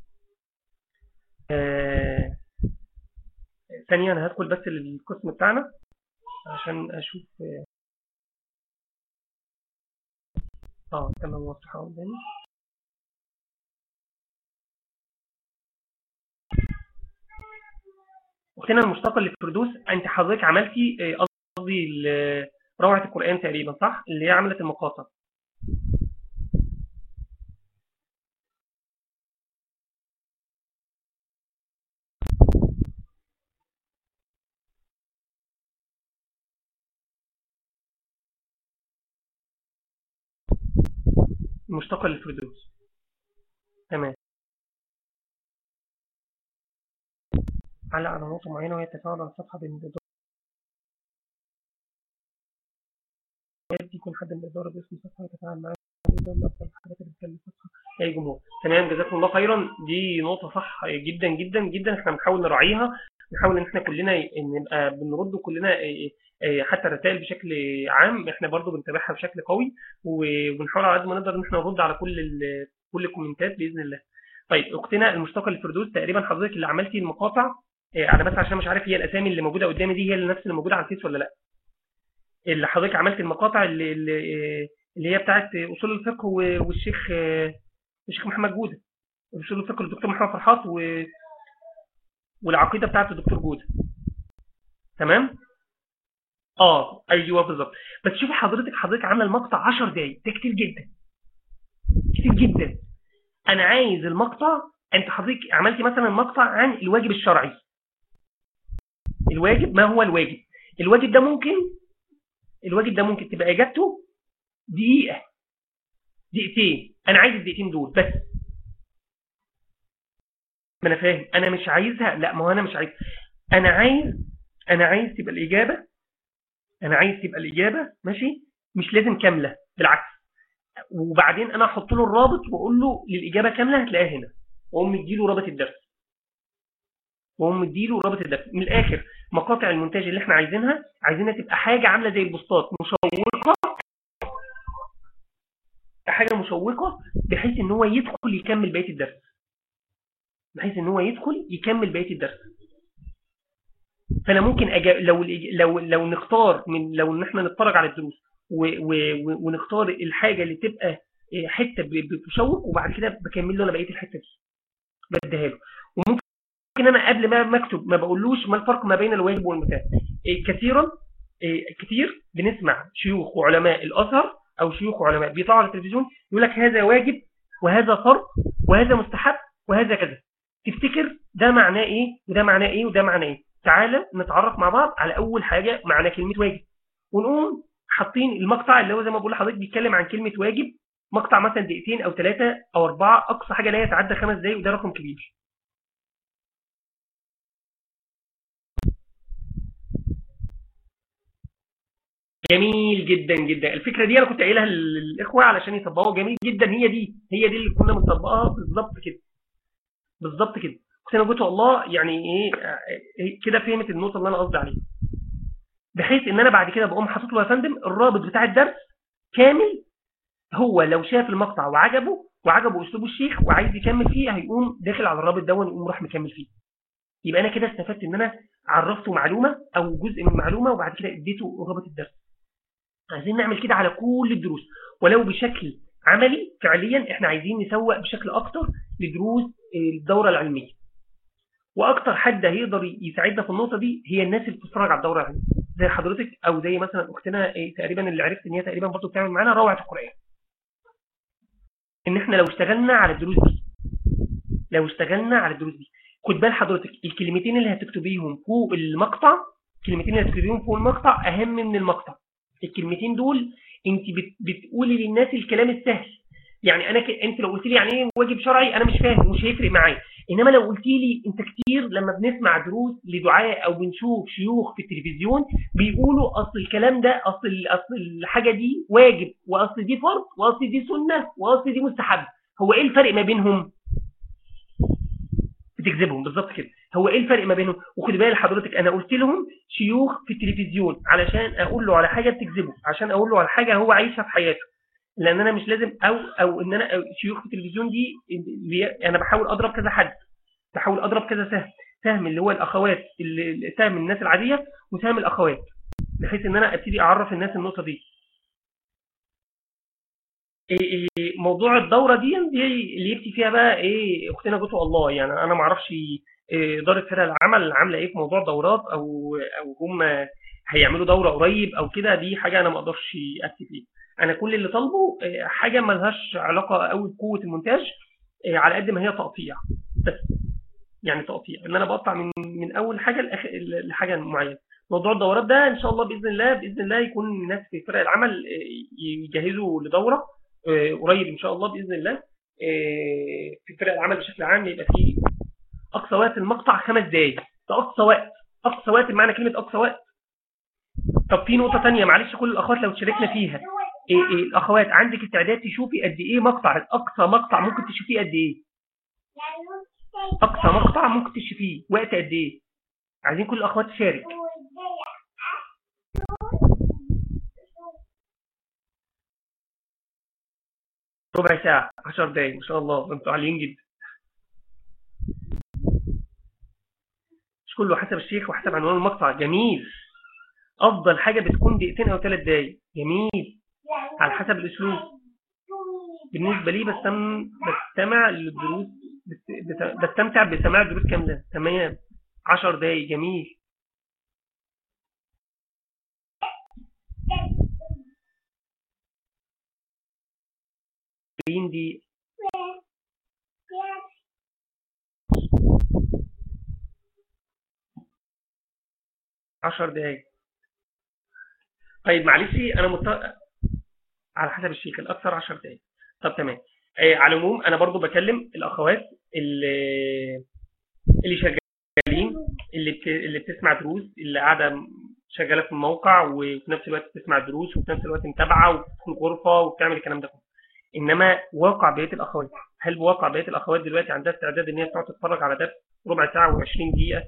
آه... ثانية انا هدخل بس للقسم بتاعنا عشان اشوف. اه تمام واضحة قدامي. اختنا المشتقة للفردوس، انت حضرتك عملتي قصدي روعة القرآن تقريبا صح، اللي هي عملت المقاطع. المشتقة للفردوس. تمام. علق على نقطة معينة وهي التفاعل على الصفحة بين الإدارة. يكون حد من الإدارة باسم صفحة يتفاعل معاه الحاجات اللي بتكلم صفحة أي جمهور. تمام جزاكم الله خيرا، دي نقطة صح جدا جدا جدا، احنا بنحاول نراعيها، نحاول ان احنا كلنا نبقى بنرد كلنا حتى الرسائل بشكل عام احنا برضو بنتابعها بشكل قوي، وبنحاول على قد ما نقدر ان احنا نرد على كل كل الكومنتات باذن الله. طيب اختنا المشتقة للفردوس، تقريبا حضرتك اللي عملتي المقاطع، انا بس عشان مش عارف هي الاسامي اللي موجوده قدامي دي هي نفس اللي موجوده على الفيس ولا لا. اللي حضرتك عملت المقاطع اللي, اللي هي بتاعت اصول الفقه والشيخ الشيخ محمد جوده، اصول الفقه للدكتور محمد فرحات والعقيده بتاعت الدكتور جوده. تمام. اه ايوه بالظبط. بس شوفي حضرتك حضرتك عامله المقطع عشر دقايق، ده كتير جدا كتير جدا. انا عايز المقطع، انت حضرتك عملتي مثلا مقطع عن الواجب الشرعي. الواجب، ما هو الواجب؟ الواجب ده ممكن الواجب ده ممكن تبقى اجابته دقيقه دقيقتين، انا عايز الدقيقتين دول بس. ما انا فاهم، انا مش عايزها، لا ما هو انا مش عايز، انا عايز انا عايز تبقى الاجابه انا عايز تبقى الاجابه ماشي، مش لازم كامله، بالعكس. وبعدين انا احط له الرابط واقول له للاجابه كامله هتلاقيها هنا، واقوم مديله رابط الدرس واقوم مديله رابط الدرس من الاخر. مقاطع المونتاج اللي احنا عايزينها عايزينها تبقى حاجه عامله زي البوستات، مشوقه، حاجه مشوقه بحيث ان هو يدخل يكمل بقيه الدرس بحيث ان هو يدخل يكمل بقيه الدرس. فانا ممكن أجا... لو لو لو نختار من لو ان احنا نتفرج على الدروس و... و... ونختار الحاجه اللي تبقى حته بتشوق، وبعد كده بكمل له انا بقيه الحته دي بديها له. وممكن انا قبل ما مكتوب ما بقولوش ما الفرق ما بين الواجب والمتاح. كثيرا كتير بنسمع شيوخ وعلماء الازهر او شيوخ وعلماء بيطلعوا على التلفزيون يقول لك هذا واجب وهذا فرض وهذا مستحب وهذا كذا. تفتكر ده معناه ايه وده معناه ايه وده معناه ايه؟ تعالى نتعرف مع بعض على اول حاجه معنى كلمه واجب، ونقوم حاطين المقطع اللي هو زي ما بقول لحضرتك بيتكلم عن كلمه واجب، مقطع مثلا دقيقتين او ثلاثه او اربعه، اقصى حاجه لا يتعدى خمس دقائق، وده رقم كبير. جميل جدا جدا. الفكره دي انا كنت قايلها للاخوه علشان يطبقوها، جميل جدا. هي دي هي دي اللي كنا بنطبقها بالظبط كده بالظبط كده. كنت انا قلت والله يعني ايه كده فهمت النقطه اللي انا قصدي عليها، بحيث ان انا بعد كده بقوم حاطط له يا فندم الرابط بتاع الدرس كامل. هو لو شاف المقطع وعجبه وعجبه اسلوب الشيخ وعايز يكمل فيه هيقوم داخل على الرابط ده ويقوم راح مكمل فيه. يبقى انا كده استفدت ان انا عرفته معلومه او جزء من معلومه وبعد كده اديته رابط الدرس. عايزين نعمل كده على كل الدروس ولو بشكل عملي فعليا. احنا عايزين نسوق بشكل اكتر لدروس الدوره العلميه، واكتر حد هيقدر يساعدنا في النقطه دي هي الناس اللي بتتفرج على الدوره العلميه زي حضرتك او زي مثلا اختنا تقريبا اللي عرفت ان هي تقريبا برضه بتعمل معانا روعه القران. ان احنا لو اشتغلنا على الدروس دي لو اشتغلنا على الدروس دي خد بال حضرتك الكلمتين اللي هتكتبيهم فوق المقطع الكلمتين اللي هتكتبيهم فوق المقطع اهم من المقطع. الكلمتين دول انت بتقولي للناس الكلام السهل. يعني انا ك... انت لو قلت لي يعني ايه واجب شرعي انا مش فاهم، مش هيفرق معايا. انما لو قلت لي انت كتير لما بنسمع دروس لدعاء او بنشوف شيوخ في التلفزيون بيقولوا اصل الكلام ده اصل اصل الحاجه دي واجب واصل دي فرض واصل دي سنه واصل دي مستحب، هو ايه الفرق ما بينهم؟ بتجذبهم بالظبط كده. هو ايه الفرق ما بينهم؟ وخد بال حضرتك انا قلت لهم شيوخ في التلفزيون علشان اقول له على حاجه تجذبه، عشان اقول له على حاجه هو عايشها في حياته، لان انا مش لازم او او ان انا أو شيوخ في التلفزيون دي اللي انا بحاول اضرب كذا حد، بحاول اضرب كذا سهم، سهم اللي هو الاخوات، اللي سهم الناس العاديه وسهم الاخوات، بحيث ان انا ابتدي اعرف الناس النقطه دي. إيه إيه موضوع الدوره دي, دي اللي يفتي فيها بقى ايه اختنا جوتو الله، يعني انا ما اعرفش إيه اداره فرق العمل عامله ايه في موضوع دورات، او او هم هيعملوا دوره قريب او كده، دي حاجه انا ما اقدرش افتي فيها. انا كل اللي طالبه إيه حاجه ما لهاش علاقه قوي بقوه المونتاج، إيه على قد ما هي تقطيع بس، يعني تقطيع ان انا بقطع من من اول حاجه لآخر لحاجه معينه. موضوع الدورات ده ان شاء الله باذن الله باذن الله يكون الناس في فرق العمل آه، يجهزوا لدوره آه، قريب ان شاء الله باذن الله. آه، في فرق العمل بشكل عام يبقى في اقصى وقت المقطع خمس دقائق، ده اقصى وقت، اقصى وقت بمعنى كلمه اقصى وقت. طب في نقطه ثانيه معلش كل الاخوات لو تشاركنا فيها، إيه إيه الاخوات عندك استعداد تشوفي قد ايه مقطع، اقصى مقطع ممكن تشوفيه قد ايه؟ اقصى مقطع ممكن تشوفيه وقت قد ايه؟ عايزين كل الاخوات تشارك. ربع ساعه، عشر دقايق، ما شاء الله انتوا عاليين جدا. مش كله حسب الشيخ وحسب عنوان المقطع. جميل. افضل حاجه بتكون دقيقتين او ثلاث دقايق. جميل. على حسب الاسلوب. بالنسبه لي بستم... بستمع للدروس، بت... بستمتع بسماع الدروس كامله. تمام. عشر دقايق. جميل. دي عشر دقايق. طيب معلش انا مت... على حسب الشيخ الاكثر عشر دقايق. طب تمام. آه على العموم انا برضو بكلم الاخوات اللي اللي شغالين، اللي بت... اللي بتسمع دروس، اللي قاعده شغاله في الموقع وفي نفس الوقت بتسمع دروس وفي نفس الوقت متابعه وبتدخل غرفه وبتعمل الكلام ده كله. انما واقع بقيه الاخوات، هل بواقع بقيه الاخوات دلوقتي عندها استعداد ان هي تقعد تتفرج على درس ربع ساعه و20 دقيقه؟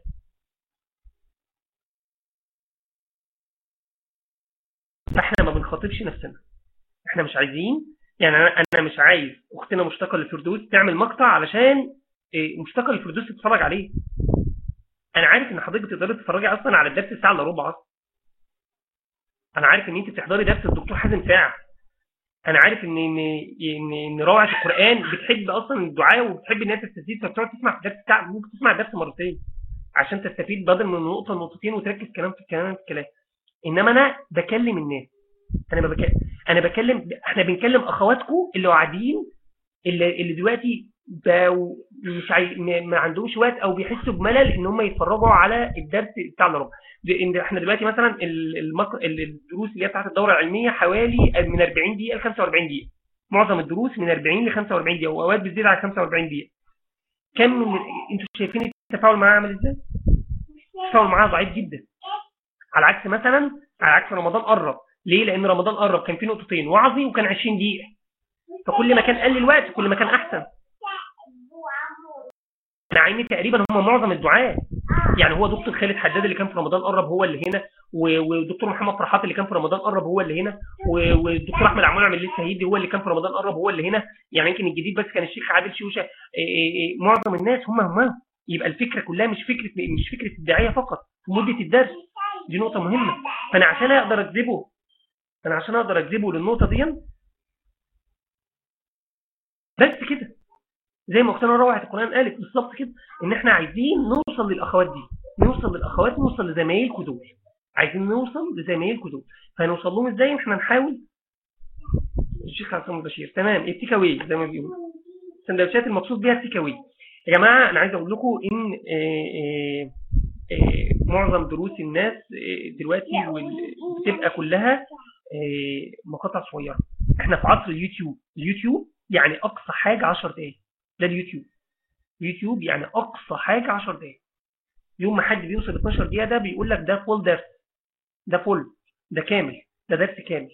فاحنا ما بنخاطبش نفسنا، احنا مش عايزين، يعني انا انا مش عايز اختنا مشتاقه للفردوس تعمل مقطع علشان إيه، مشتاقه للفردوس تتفرج عليه. انا عارف ان حضرتك بتقدري تتفرجي اصلا على الدرس ساعه الا ربع اصلا. انا عارف ان انت بتحضري درس الدكتور حازم ساعه. انا عارف ان ان ان, إن روعه القران بتحب اصلا الدعاء وبتحب ان هي تستفيد، فبتقعد تسمع في درس ساعه، ممكن تسمع الدرس مرتين عشان تستفيد بدل من نقطه نقطتين وتركز كلام في الكلام في الكلام. انما انا بكلم الناس، انا ما بكلم، انا بكلم، احنا بنكلم اخواتكم اللي قاعدين، اللي, اللي دلوقتي بقوا مش عاي... ما عندهمش وقت او بيحسوا بملل ان هم يتفرجوا على الدرس بتاع الربع. ان احنا دلوقتي مثلا المق... الدروس اللي هي بتاعت الدوره العلميه حوالي من أربعين دقيقه ل خمسة وأربعين دقيقه، معظم الدروس من أربعين ل خمسة وأربعين دقيقه واوقات بتزيد على خمسة وأربعين دقيقه. كم من انتوا شايفين التفاعل معاها عامل ازاي؟ التفاعل معاها ضعيف جدا، على عكس مثلا على عكس رمضان قرب. ليه؟ لان رمضان قرب كان فيه نقطتين وعظي وكان عشرين دقيقه، فكل ما كان قل الوقت كل ما كان احسن. انا عيني تقريبا هم معظم الدعاء، يعني هو دكتور خالد حداد اللي كان في رمضان قرب هو اللي هنا، ودكتور محمد فرحات اللي كان في رمضان قرب هو اللي هنا، والدكتور احمد عمول عبد الليل السهيدي هو اللي كان في رمضان قرب هو اللي هنا. يعني يمكن الجديد بس كان الشيخ عادل شوشه. معظم الناس هم هم يبقى الفكره كلها مش فكره مش فكره الداعيه فقط في مده الدرس. دي نقطه مهمه. فانا عشان اقدر اجذبه انا عشان اقدر اجذبه للنقطه دي بس كده، زي ما اختنا روعه القران قالت بالظبط كده، ان احنا عايزين نوصل للاخوات دي، نوصل للاخوات، نوصل لزمايلكم دول، عايزين نوصل لزمايلكم دول. فهنوصل لهم ازاي؟ احنا نحاول. الشيخ عصام البشير تمام. التيك اواي زي ما بيقولوا، السندوتشات المقصود بيها التيك اواي. يا جماعه انا عايز اقول لكم ان آآ آآ معظم دروس الناس دلوقتي بتبقى كلها مقاطع صغيره. احنا في عصر اليوتيوب، اليوتيوب يعني اقصى حاجه عشر دقائق، ده اليوتيوب. يوتيوب يعني اقصى حاجه عشر دقائق. يوم ما حد بيوصل اتناشر دقيقه ده بيقول لك ده فول درس، ده فول، ده كامل، ده درس كامل.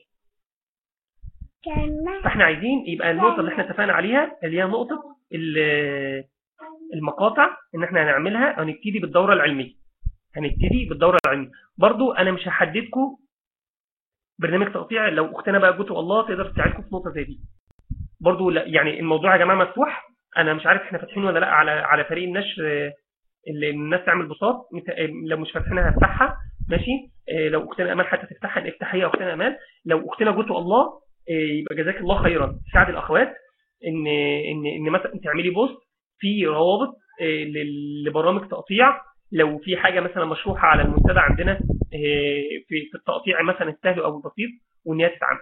فاحنا عايزين يبقى النقطه اللي احنا اتفقنا عليها اللي هي نقطه المقاطع ان احنا هنعملها، هنبتدي بالدوره العلميه هنبتدي بالدوره العلميه برضو انا مش هحددكم برنامج تقطيع. لو اختنا بقى جوتو الله تقدر تساعدكم في نقطه زي دي برضو. لا يعني الموضوع يا جماعه مفتوح. انا مش عارف احنا فاتحين ولا لا على على فريق النشر اللي الناس تعمل بساط. لو مش فاتحينها هفتحها ماشي. لو اختنا امال حتى تفتحها افتح هي اختنا امال. لو اختنا جوتو الله يبقى جزاك الله خيرا تساعد الاخوات ان ان ان مثلا تعملي بوست في روابط لبرامج تقطيع. لو في حاجه مثلا مشروحه على المنتدى عندنا في في التقطيع مثلا السهل او البسيط وان هي تتعمل.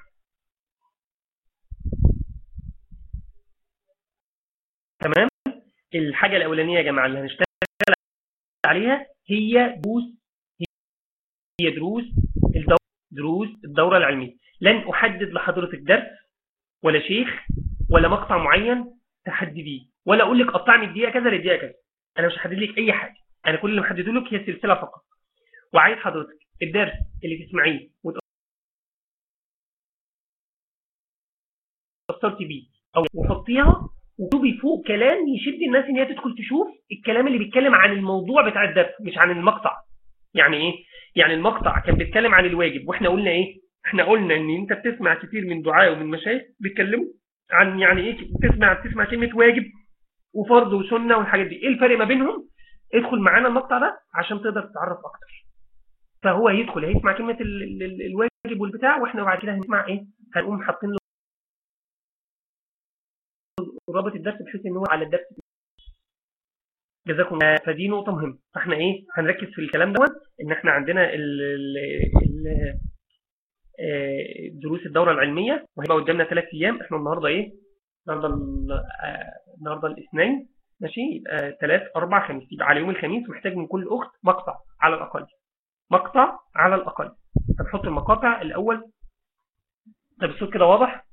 تمام. الحاجه الاولانيه يا جماعه اللي هنشتغل عليها هي دروس هي دروس الدورة دروس الدوره العلميه. لن احدد لحضرتك درس ولا شيخ ولا مقطع معين تحدديه، ولا اقول لك قطع من الدقيقه كذا للدقيقه كذا. انا مش هحدد لك اي حاجه. انا كل اللي محدده لك هي سلسله فقط. وعايز حضرتك الدرس اللي تسمعيه وتأثرتي بيه او وحطيها وتكتبي فوق كلام يشد الناس ان هي تدخل تشوف الكلام اللي بيتكلم عن الموضوع بتاع الدرس مش عن المقطع. يعني ايه؟ يعني المقطع كان بيتكلم عن الواجب واحنا قلنا ايه؟ احنا قلنا ان انت بتسمع كتير من دعاء ومن مشايخ بيتكلموا عن يعني ايه بتسمع بتسمع كلمه واجب وفرض وسنه والحاجات دي. ايه الفرق ما بينهم؟ ادخل معانا المقطع ده عشان تقدر تتعرف اكتر. فهو هيدخل هيسمع كلمه ال ال ال الواجب والبتاع واحنا بعد كده هنسمع ايه؟ هنقوم حاطين له رابط الدرس بحيث ان هو على الدرس. جزاكم الله. فدي نقطه مهمه. فاحنا ايه هنركز في الكلام دوت ان احنا عندنا ال ال دروس الدوره العلميه وهيبقى قدامنا ثلاث ايام. احنا النهارده ايه؟ النهارده النهارده الاثنين ماشي. يبقى ثلاث اربع خميس. يبقى على يوم الخميس محتاج من كل اخت مقطع على الاقل. مقطع على الاقل. هنحط المقاطع الاول. طب الصوت كده واضح؟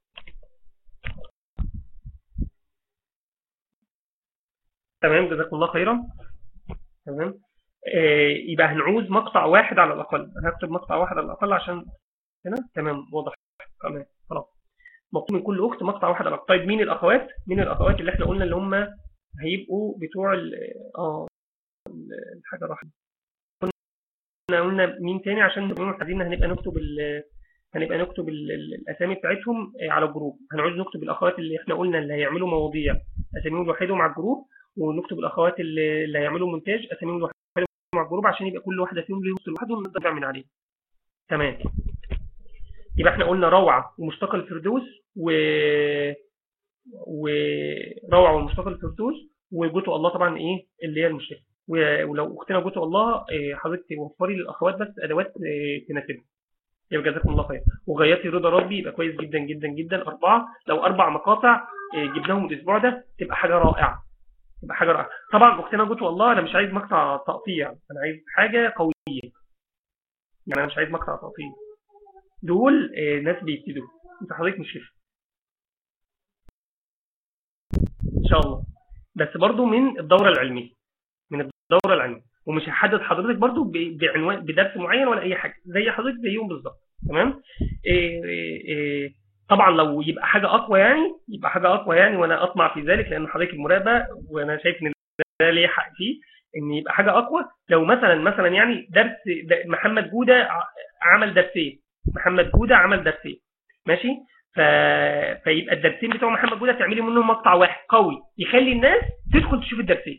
تمام. جزاكم الله خيرا. تمام. آه يبقى هنعوز مقطع واحد على الاقل. انا هكتب مقطع واحد على الاقل عشان هنا. تمام واضح. تمام خلاص. مطلوب من كل اخت مقطع واحد على الاقل. طيب مين الاخوات؟ مين الاخوات اللي احنا قلنا اللي هم هيبقوا بتوع اه الحاجه راحت. كنا قلنا مين تاني عشان نبقى عايزين هنبقى نكتب ال هنبقى نكتب الاسامي بتاعتهم على الجروب. هنعوز نكتب الاخوات اللي احنا قلنا اللي هيعملوا مواضيع اساميهم لوحدهم على الجروب، ونكتب الاخوات اللي, اللي هيعملوا مونتاج اساميهم لوحدهم على الجروب عشان يبقى كل واحده فيهم ليه لوحده ونقدر نعمل عليه. تمام. يبقى احنا قلنا روعه ومشتق الفردوس و وروعه ومشتق الفردوس وجوتو الله طبعا ايه اللي هي المشتق. ولو اختنا جوتو الله حضرتك توفري للاخوات بس ادوات تناسبها. يبقى جزاكم الله خير. وغيرتي رضا ربي يبقى كويس جدا جدا جدا. اربعه لو اربع مقاطع جبناهم الاسبوع ده تبقى حاجه رائعه. تبقى حاجه رائعه. طبعا اختنا جوتو الله انا مش عايز مقطع تقطيع. انا عايز حاجه قويه. يعني انا مش عايز مقطع تقطيع. دول ناس بيبتدوا. انت حضرتك مش شايف ان شاء الله. بس برضو من الدوره العلميه من الدوره العلميه ومش هحدد حضرتك برضو بعنوان بدرس معين ولا اي حاجه زي حضرتك زيهم بالظبط. تمام. إيه إيه طبعا لو يبقى حاجه اقوى يعني يبقى حاجه اقوى يعني وانا اطمع في ذلك لان حضرتك المراقبه وانا شايف ان ده ليه حق فيه ان يبقى حاجه اقوى. لو مثلا مثلا يعني درس محمد جوده عمل درسين. محمد جوده عمل درسين ماشي. ف... فيبقى الدرسين بتوع محمد جوده تعملي منهم مقطع واحد قوي يخلي الناس تدخل تشوف الدرسين.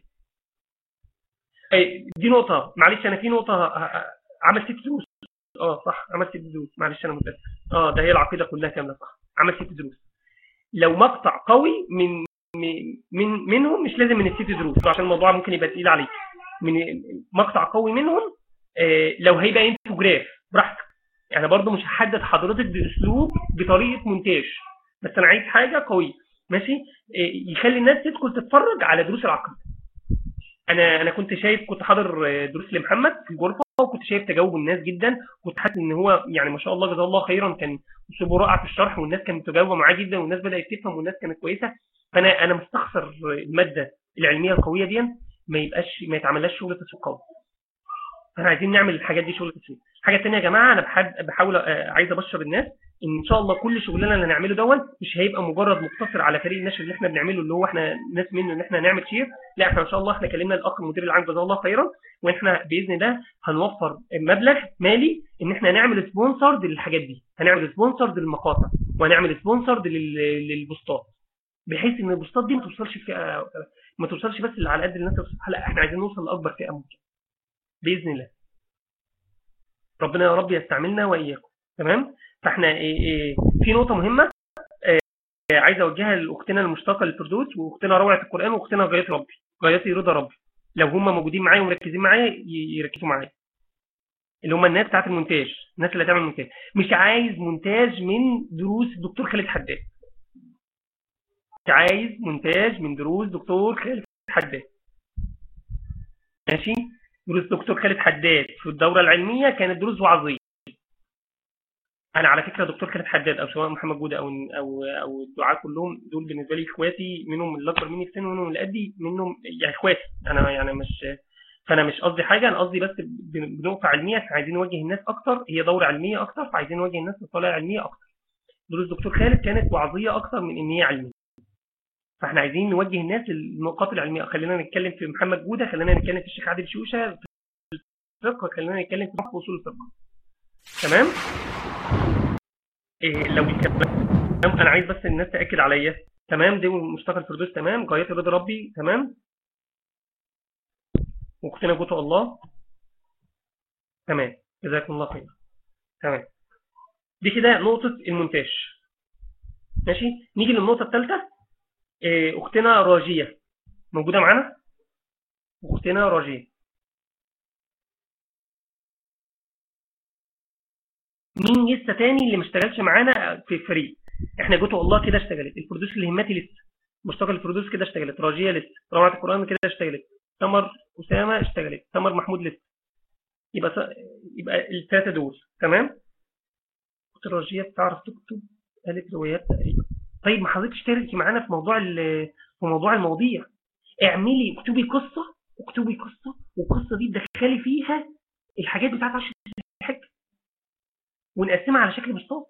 دي نقطه. معلش انا في نقطه عمل ست دروس. اه صح عمل ست دروس. معلش انا متاسف. اه ده هي العقيده كلها كامله صح. عمل ست دروس. لو مقطع قوي من من منهم مش لازم من الست دروس عشان الموضوع ممكن يبقى تقيل عليك. من مقطع قوي منهم آه لو هيبقى انفوجراف براحتك. يعني برضو مش هحدد حضرتك باسلوب بطريقه مونتاج بس انا عايز حاجه قويه ماشي. آه يخلي الناس تدخل تتفرج على دروس العقيده. انا انا كنت شايف كنت حاضر دروس لمحمد في الغرفه وكنت شايف تجاوب الناس جدا. كنت حاسس ان هو يعني ما شاء الله جزاه الله خيرا كان اسلوبه رائع في الشرح والناس كانت متجاوبه معاه جدا والناس بدات تفهم والناس كانت كويسه. فانا انا مستخسر الماده العلميه القويه دي ما يبقاش ما يتعملهاش شغل تسويق قوي. احنا عايزين نعمل الحاجات دي شغل تسويق. حاجه ثانيه يا جماعه انا بحب بحاول عايز ابشر الناس ان شاء الله كل شغلنا اللي هنعمله دون مش هيبقى مجرد مقتصر على فريق النشر اللي احنا بنعمله اللي هو احنا ناس منه ان احنا هنعمل شير. لا احنا ان شاء الله احنا كلمنا الاخ المدير العام جزاه الله خيرا، واحنا باذن الله هنوفر مبلغ مالي ان احنا نعمل سبونسرد للحاجات دي، هنعمل سبونسرد للمقاطع وهنعمل سبونسرد للبوستات، بحيث ان البوستات دي ما توصلش فئه، ما توصلش بس اللي على قد الناس توصلها، لا احنا عايزين نوصل لاكبر فئه ممكن باذن الله. ربنا يا رب يستعملنا واياكم. تمام. فاحنا إيه إيه في نقطه مهمه إيه عايز اوجهها لاختنا المشتاقه للفردوس واختنا روعه القران واختنا غايه ربي، غايتي رضا ربي، لو هم موجودين معايا ومركزين معايا يركزوا معايا، اللي هم الناس بتاعت المونتاج، الناس اللي هتعمل مونتاج. مش عايز مونتاج من دروس الدكتور خالد حداد، مش عايز مونتاج من دروس دكتور خالد حداد. ماشي. دروس دكتور خالد حداد في الدوره العلميه كانت دروس وعظيه. انا على فكره دكتور خالد حداد او سواء محمد جوده او او او الدعاة كلهم دول بالنسبه لي اخواتي، منهم اللي اكبر مني في سن ومنهم اللي قدي، منهم يعني اخواتي انا، يعني مش، فانا مش قصدي حاجه، انا قصدي بس بنقطه علميه، احنا عايزين نوجه الناس اكتر، هي دوره علميه اكتر، فعايزين نوجه الناس للطالع علميه اكتر. دروس دكتور خالد كانت وعظيه اكتر من ان هي علميه، فاحنا عايزين نوجه الناس للنقاط العلميه. خلينا نتكلم في محمد جوده، خلينا نتكلم في الشيخ عادل شوشه في الفقه، خلينا نتكلم في فقه اصول الفقه. تمام. إيه لو الكلام انا عايز بس الناس تاكد عليا. تمام. دي مشتاق الفردوس. تمام. غايتي رضا ربي. تمام. واختنا جوته الله. تمام. جزاكم الله خير. تمام. دي كده نقطه المونتاج. ماشي. نيجي للنقطه الثالثه. إيه اختنا راجيه موجوده معانا؟ اختنا راجيه. مين لسه تاني اللي ما اشتغلش معانا في الفريق؟ احنا جوته الله كده اشتغلت، الفردوس الهماتي لسه، مشتاق الفردوس كده اشتغلت، راجيه لسه، روعه القران كده اشتغلت، سمر اسامه اشتغلت، سمر محمود لسه. يبقى س... يبقى الثلاثه دول. تمام. راجيه بتعرف تكتب، قالت روايات تقريبا. طيب ما حضرتك اشتركي معانا في موضوع في موضوع المواضيع، اعملي اكتبي قصه، اكتبي قصه والقصه دي تدخلي فيها الحاجات بتاعت عشر الحج ونقسمها على شكل بسيط.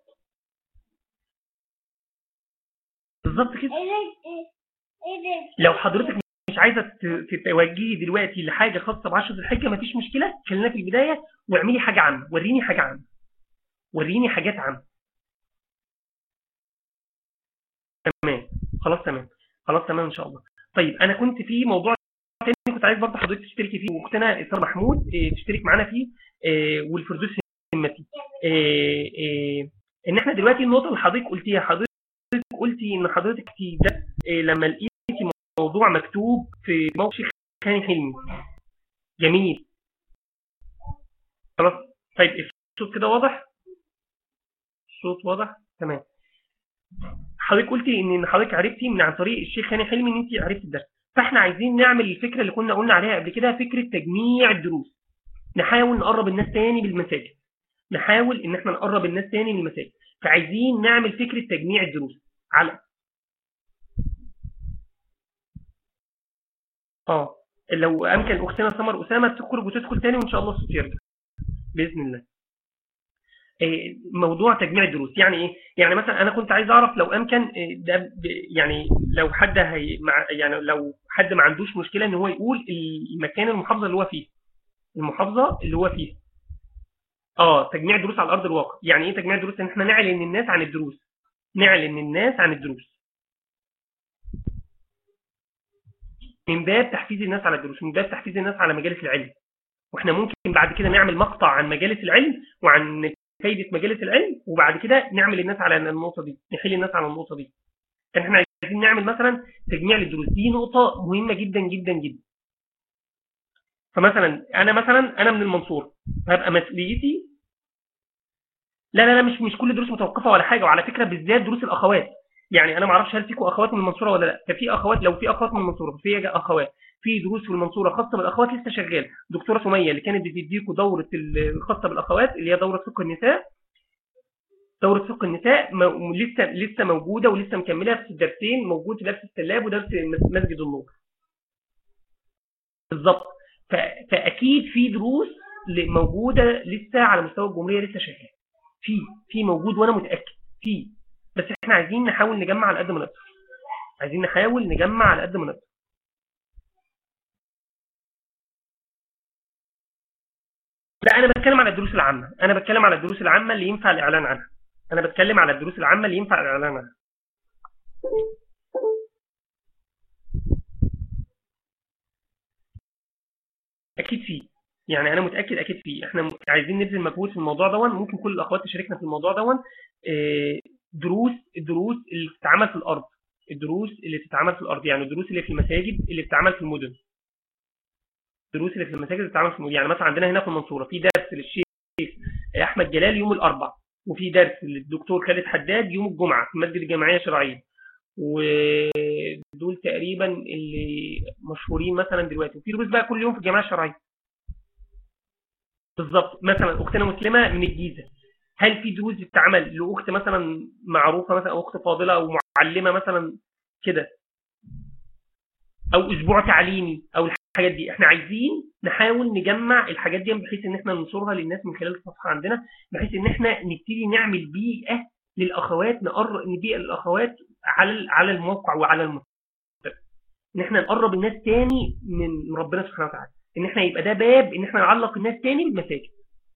بالظبط كده. لو حضرتك مش عايزه تتوجهي دلوقتي لحاجه خاصه بعشر الحجه مفيش مشكله، خلينا في البدايه واعملي حاجه عامه، وريني حاجه عامه، وريني حاجات عامه. تمام. خلاص تمام. خلاص تمام ان شاء الله. طيب انا كنت في موضوع تاني كنت عايز برضه حضرتك تشتركي فيه، واختنا اسراء محمود اه تشترك معانا فيه، اه والفردوس همتي، اه اه ان احنا دلوقتي النقطه اللي حضرتك قلتيها، حضرتك قلتي ان حضرتك في ده اه لما لقيتي موضوع مكتوب في موقع شيخ هاني حلمي. جميل. خلاص. طيب الصوت كده واضح؟ الصوت واضح؟ تمام. حضرتك قلتي ان حضرتك عرفتي من عن طريق الشيخ هاني حلمي ان انت عرفتي الدرس، فاحنا عايزين نعمل الفكره اللي كنا قلنا عليها قبل كده، فكره تجميع الدروس. نحاول نقرب الناس تاني بالمساجد، نحاول ان احنا نقرب الناس تاني من المساجد، فعايزين نعمل فكره تجميع الدروس على اه لو امكن اختنا سمر اسامه تخرج وتدخل تاني وان شاء الله الصوت يرجع باذن الله. موضوع تجميع الدروس يعني ايه؟ يعني مثلا انا كنت عايز اعرف لو امكن ده يعني لو حد هي مع يعني لو حد ما عندوش مشكله ان هو يقول المكان المحافظه اللي هو فيه، المحافظه اللي هو فيه. اه تجميع دروس على ارض الواقع. يعني ايه تجميع دروس؟ ان احنا نعلن الناس عن الدروس، نعلن الناس عن الدروس من باب تحفيز الناس على الدروس، من باب تحفيز الناس على مجالس العلم. واحنا ممكن بعد كده نعمل مقطع عن مجالس العلم وعن فايده مجالس العلم، وبعد كده نعمل الناس على النقطه دي، نحيل الناس على النقطه دي. احنا عايزين نعمل مثلا تجميع للدروس، دي نقطه مهمه جدا جدا جدا. فمثلا انا مثلا انا من المنصوره، هبقى مسؤوليتي لا لا لا مش مش كل دروس متوقفه ولا حاجه، وعلى فكره بالذات دروس الاخوات. يعني انا ما اعرفش هل فيكم اخوات من المنصوره ولا لا، ففي اخوات، لو في اخوات من المنصوره في اخوات في دروس في المنصوره خاصه بالاخوات لسه شغال. دكتوره سميه اللي كانت بتديكم دوره الخاصه بالاخوات اللي هي دوره فقه النساء، دوره فقه النساء لسه لسه موجوده ولسه مكمله في الدرسين، موجود في درس السلاب ودرس مسجد النور. بالظبط. فاكيد في دروس موجوده لسه على مستوى الجمهوريه لسه شغاله، في في موجود وانا متاكد. في، بس احنا عايزين نحاول نجمع على قد ما نقدر، عايزين نحاول نجمع على قد ما نقدر. لا انا بتكلم على الدروس العامه، انا بتكلم على الدروس العامه اللي ينفع الاعلان عنها، انا بتكلم على الدروس العامه اللي ينفع الاعلان عنها. اكيد في، يعني انا متاكد اكيد في، احنا م- عايزين نبذل مجهود في الموضوع دون، ممكن كل الاخوات تشاركنا في الموضوع دون. آه، دروس الدروس اللي بتتعمل في الارض، الدروس اللي بتتعمل في الارض، يعني الدروس اللي في المساجد اللي بتتعمل في المدن، الدروس اللي في المساجد اللي بتتعمل في المدن. يعني مثلا عندنا هنا في المنصوره في درس للشيخ احمد جلال يوم الاربعاء، وفي درس للدكتور خالد حداد يوم الجمعه في المسجد الجامعيه الشرعيه، ودول تقريبا اللي مشهورين مثلا دلوقتي. وفي دروس بقى كل يوم في الجامعه الشرعيه. بالظبط، مثلا اختنا مسلمه من الجيزه، هل في دروس بتتعمل لاخت مثلا معروفه مثلا، او اخت فاضله او معلمه مثلا كده، او اسبوع تعليمي او الحاجات دي؟ احنا عايزين نحاول نجمع الحاجات دي بحيث ان احنا ننشرها للناس من خلال الصفحه عندنا، بحيث ان احنا نبتدي نعمل بيئه للاخوات، نقرب نبيئه للاخوات على على الموقع وعلى المنتدى، ان احنا نقرب الناس تاني من ربنا سبحانه وتعالى، ان احنا يبقى ده باب ان احنا نعلق الناس تاني بالمساجد.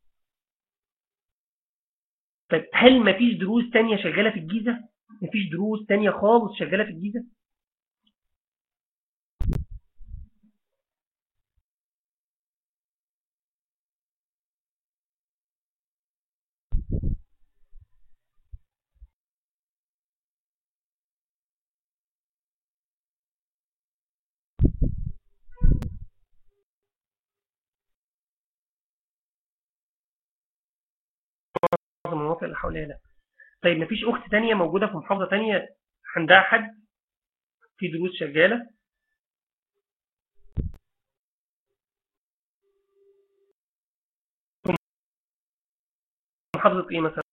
طيب هل مفيش دروس تانية شغالة في الجيزة؟ مفيش دروس تانية خالص شغالة في الجيزة؟ معظم المناطق اللي حواليها لا. طيب مفيش أخت تانية موجودة في محافظة تانية عندها حد في دروس شغالة؟ في محافظة إيه مثلا؟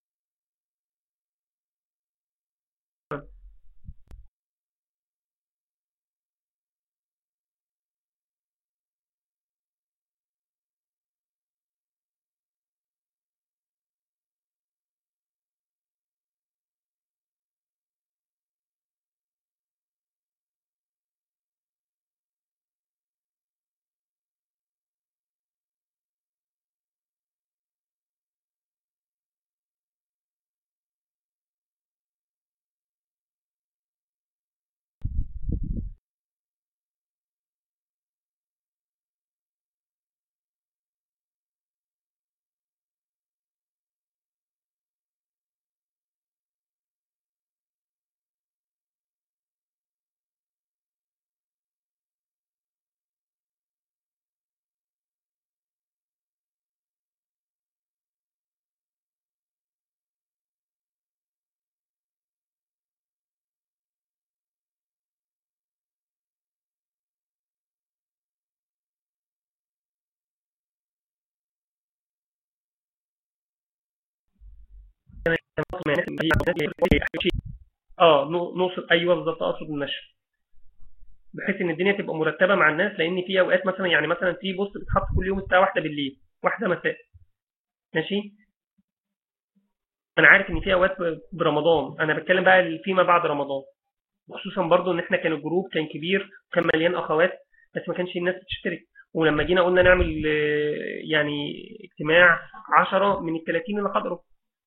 اه نقصد، ايوه بالظبط، اقصد النشر، بحيث ان الدنيا تبقى مرتبه مع الناس، لان في اوقات مثلا، يعني مثلا في بوست بيتحط كل يوم الساعه واحدة بالليل، واحدة مساء، ماشي. انا عارف ان في اوقات برمضان، انا بتكلم بقى فيما بعد رمضان، وخصوصا برضو ان احنا كان الجروب كان كبير وكان مليان اخوات، بس ما كانش الناس بتشترك. ولما جينا قلنا نعمل آه، يعني اجتماع عشرة من ال ثلاثين اللي حضروا.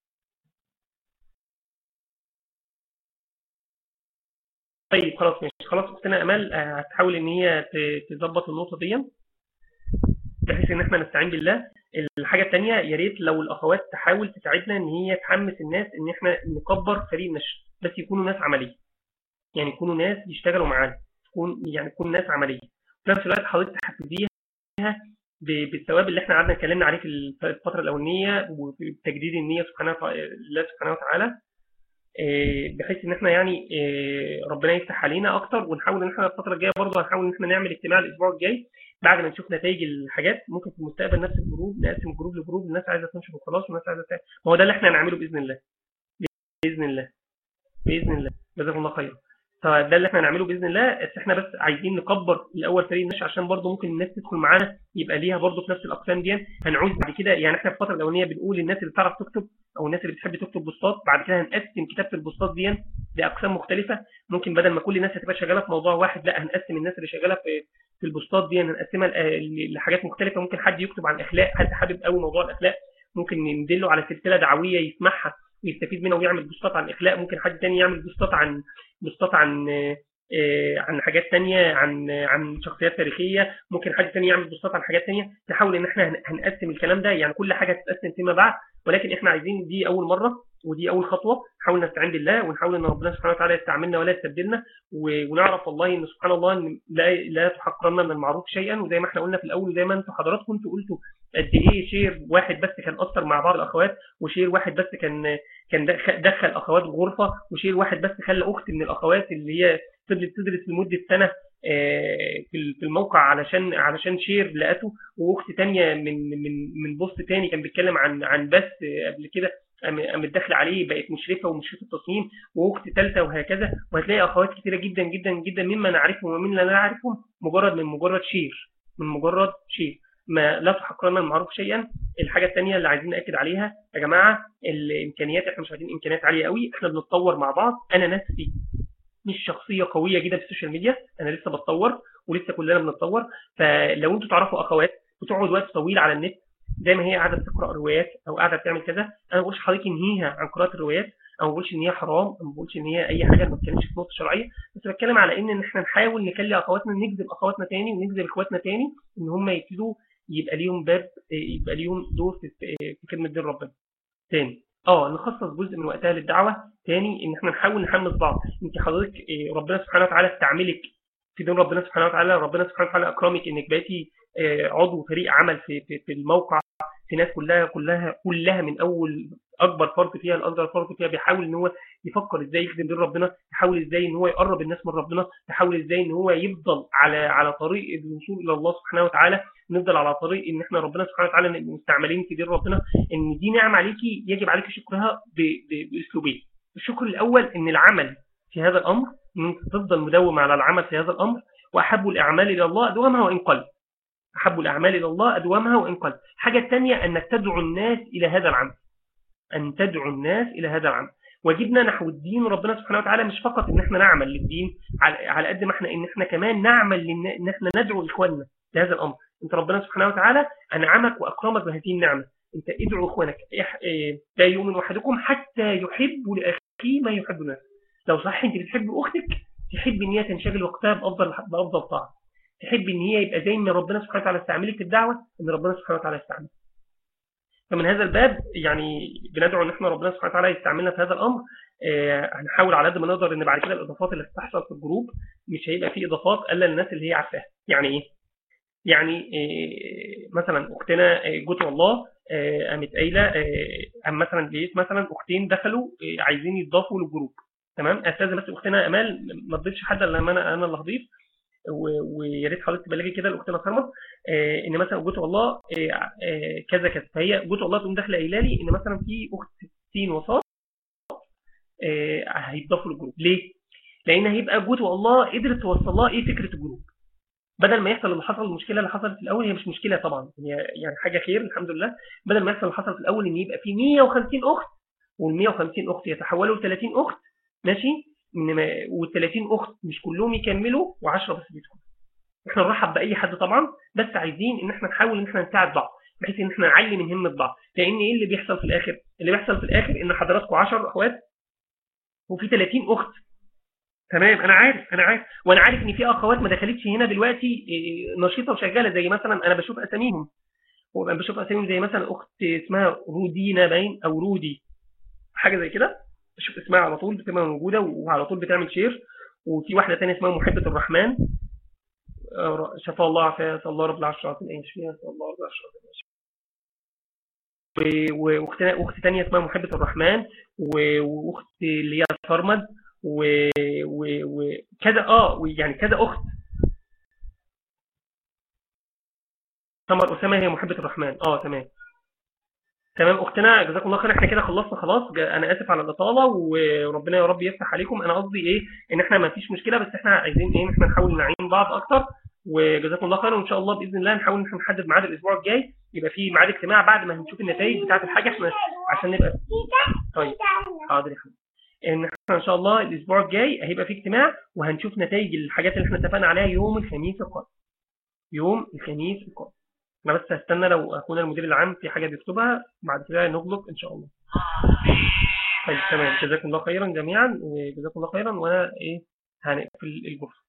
طيب خلاص ماشي، خلاص اختنا امال آه، هتحاول ان هي ت- تظبط النقطه دي، بحيث ان احنا نستعين بالله. الحاجه الثانيه، يا ريت لو الاخوات تحاول تساعدنا ان هي تحمس الناس ان احنا نكبر فريق نشر، بس يكونوا ناس عمليه، يعني يكونوا ناس يشتغلوا معانا، تكون يعني تكون ناس عمليه، في نفس الوقت حضرتك تحفزيها ب- بالثواب اللي احنا قعدنا اتكلمنا عليه في الفتره الاولانيه، وبتجديد النيه سبحانه وتعالى الله سبحانه وتعالى، آه، بحيث ان احنا يعني آه، ربنا يفتح علينا اكتر. ونحاول ان احنا الفتره الجايه برضه هنحاول ان احنا نعمل اجتماع الاسبوع الجاي بعد ما نشوف نتائج الحاجات، ممكن في المستقبل نفس الجروب نقسم الجروب لجروب، الناس عايزه تنشر وخلاص، والناس عايزه تعمل، ما هو ده اللي احنا هنعمله باذن الله. باذن الله باذن الله. جزاكم الله خير. فده اللي احنا هنعمله باذن الله. بس احنا بس عايزين نكبر الاول فريق النشر عشان برضه ممكن الناس تدخل معانا يبقى ليها برضه في نفس الاقسام دي. هنعوز بعد كده، يعني احنا في الفتره الاولانيه بنقول الناس اللي بتعرف تكتب او الناس اللي بتحب تكتب بوستات، بعد كده هنقسم كتابه البوستات دي لاقسام مختلفه. ممكن بدل ما كل الناس هتبقى شغاله في موضوع واحد، لا هنقسم الناس اللي شغاله في في البوستات دي هنقسمها لحاجات مختلفه. ممكن حد يكتب عن اخلاق، حد حابب قوي موضوع الاخلاق ممكن ندله على سلسله دعويه يسمعها ويستفيد منها ويعمل بوستات عن اخلاق. ممكن حد تاني يعمل بوستات عن بوستات عن عن حاجات تانية، عن عن شخصيات تاريخيه. ممكن حد تاني يعمل بوستات عن حاجات تانية. نحاول ان احنا هنقسم الكلام ده، يعني كل حاجه تتقسم فيما بعد، ولكن احنا عايزين دي اول مره ودي اول خطوه. نحاول نستعين بالله ونحاول ان ربنا سبحانه وتعالى يستعملنا ولا يستبدلنا، ونعرف والله ان سبحان الله ان لا لا تحقرن من المعروف شيئا. وزي ما احنا قلنا في الاول وزي ما انتم حضراتكم انتوا قلتوا قد ايه شير واحد بس كان اثر مع بعض الاخوات، وشير واحد بس كان كان دخل اخوات غرفه، وشير واحد بس خلى اخت من الاخوات اللي هي فضلت تدرس لمده سنه في الموقع علشان علشان شير لقته، واخت ثانيه من من من بوست ثاني كان بيتكلم عن عن بث قبل كده قامت داخله عليه بقت مشرفه ومشرفه تصميم، واخت ثالثه وهكذا. وهتلاقي اخوات كثيره جدا جدا جدا مما نعرفهم ومن لا نعرفهم مجرد من مجرد شير من مجرد شير ما لا تحقرن المعروف شيئا. الحاجه الثانيه اللي عايزين ناكد عليها يا جماعه الامكانيات، احنا مش عايزين امكانيات عاليه قوي، احنا بنتطور مع بعض. انا نفسي مش شخصيه قويه جدا في السوشيال ميديا، انا لسه بتطور ولسه كلنا بنتطور. فلو انتوا تعرفوا اخوات بتقعد وقت طويل على النت زي ما هي قاعده بتقرا روايات او قاعده بتعمل كذا، انا ما بقولش حضرتك انهيها عن قراءه الروايات، او ما بقولش ان هي حرام، ما بقولش ان هي اي حاجه، ما بتكلمش في نقطه شرعيه، بس بتكلم على ان احنا نحاول نكلي اخواتنا، نجذب اخواتنا تاني ونجذب اخواتنا تاني ان هم يبتدوا يبقى ليهم باب، يبقى ليهم دور في في كلمه دين ربنا. تاني اه نخصص جزء من وقتها للدعوه. تاني ان احنا نحاول نحمس بعض. انت حضرتك ربنا سبحانه وتعالى استعملك في دين ربنا سبحانه وتعالى، ربنا سبحانه وتعالى اكرمك انك بقيتي عضو فريق عمل في في, في الموقع. في ناس كلها كلها كلها من اول اكبر فرد فيها لاصغر فرد فيها بيحاول ان هو يفكر ازاي يخدم دين ربنا، يحاول ازاي ان هو يقرب الناس من ربنا، يحاول ازاي ان هو يفضل على على طريق الوصول الى الله سبحانه وتعالى، نفضل على طريق ان احنا ربنا سبحانه وتعالى نبقى مستعملين في دين ربنا. ان دي نعمه عليكي يجب عليكي شكرها باسلوبين. الشكر الاول ان العمل في هذا الامر، ان انت تفضل مداوم على العمل في هذا الامر. واحب الاعمال الى الله ادومها وان قل. احب الاعمال الى الله ادومها وان قل. الحاجه الثانيه انك تدعو الناس الى هذا العمل، ان تدعو الناس الى هذا العمل. واجبنا نحو الدين ربنا سبحانه وتعالى مش فقط ان احنا نعمل للدين، على قد ما احنا ان احنا كمان نعمل ان احنا ندعو اخواننا لهذا الامر. انت ربنا سبحانه وتعالى انعمك واكرمك بهذه النعمه، انت ادعو اخوانك. لا يؤمن احدكم حتى يحب لاخيه ما يحب لنفسه. لو صح انت بتحب اختك، تحب ان هي تنشغل وقتها بافضل بافضل طاعه، تحب ان هي يبقى زي ما ربنا سبحانه وتعالى استعملك في الدعوه ان ربنا سبحانه وتعالى يستعملك. فمن هذا الباب يعني بندعو ان احنا ربنا سبحانه وتعالى يستعملنا في هذا الامر. آه هنحاول على قد ما نقدر ان بعد كده الاضافات اللي هتحصل في الجروب مش هيبقى فيه اضافات الا للناس اللي هي عارفاها. يعني ايه؟ يعني آه مثلا اختنا جوت والله قامت آه قايله آه مثلا لقيت مثلا اختين دخلوا آه عايزين يضافوا للجروب، تمام؟ استاذن بس اختنا امال ما تضيفش حد الا لما انا انا اللي هضيف، ويا ريت حضرتك تبلغي كده لاختنا كرمت آه ان مثلا جوت والله آه آه كذا كذا. فهي جوت والله تقوم داخله قايله لي ان مثلا في اخت سين وصاد آه هيتضافوا للجروب. ليه؟ لان هيبقى جوت والله قدرت توصل لها ايه فكره الجروب، بدل ما يحصل اللي حصل. المشكله اللي حصلت في الاول هي مش مشكله طبعا، هي يعني حاجه خير الحمد لله. بدل ما يحصل اللي حصل في الاول ان يبقى في مية وخمسين اخت وال مية وخمسين اخت يتحولوا ل ثلاثين اخت، ماشي، وال ثلاثين اخت مش كلهم يكملوا وعشرة بس بيدخلوا. احنا نرحب باي حد طبعا، بس عايزين ان احنا نحاول ان احنا نساعد بعض بحيث ان احنا نعلي من همه بعض. لان ايه اللي بيحصل في الاخر؟ اللي بيحصل في الاخر ان حضراتكم عشرة اخوات وفي ثلاثين اخت، تمام؟ انا عارف انا عارف وانا عارف ان في اخوات ما دخلتش هنا دلوقتي نشيطه وشغاله، زي مثلا انا بشوف اساميهم وانا بشوف اساميهم زي مثلا اخت اسمها رودينا باين او رودي حاجه زي كده، بشوف اسمها على طول بتبقى موجوده وعلى طول بتعمل شير. وفي واحده ثانيه اسمها محبه الرحمن، شفاء الله عافيه، صلى الله رب العشرات ايش فيها، صلى الله رب العشرات. واختنا اخت ثانيه اسمها محبه الرحمن، واخت اللي هي فرمد وكذا اه يعني كذا اخت. سمر اسامه هي محبه الرحمن، اه تمام تمام اختنا، جزاكم الله خير. احنا كده خلصنا خلاص. انا اسف على الاطاله، وربنا يا رب يفتح عليكم. انا قصدي ايه، ان احنا ما فيش مشكله، بس احنا عايزين ايه، ان احنا نحاول نعين بعض اكتر. وجزاكم الله خير، وان شاء الله باذن الله نحاول ان احنا نحدد ميعاد الاسبوع الجاي، يبقى في ميعاد اجتماع بعد ما نشوف النتائج بتاعه الحاجه احنا، عشان نبقى طيب. حاضر يا حبيبي. ان احنا ان شاء الله الاسبوع الجاي هيبقى في اجتماع، وهنشوف نتائج الحاجات اللي احنا اتفقنا عليها يوم الخميس القادم. يوم الخميس القادم. انا بس هستنى لو اخونا المدير العام في حاجه بيكتبها، بعد كده نغلق ان شاء الله. طيب تمام، جزاكم الله خيرا جميعا، وجزاكم الله خيرا. وانا ايه، هنقفل الجروب.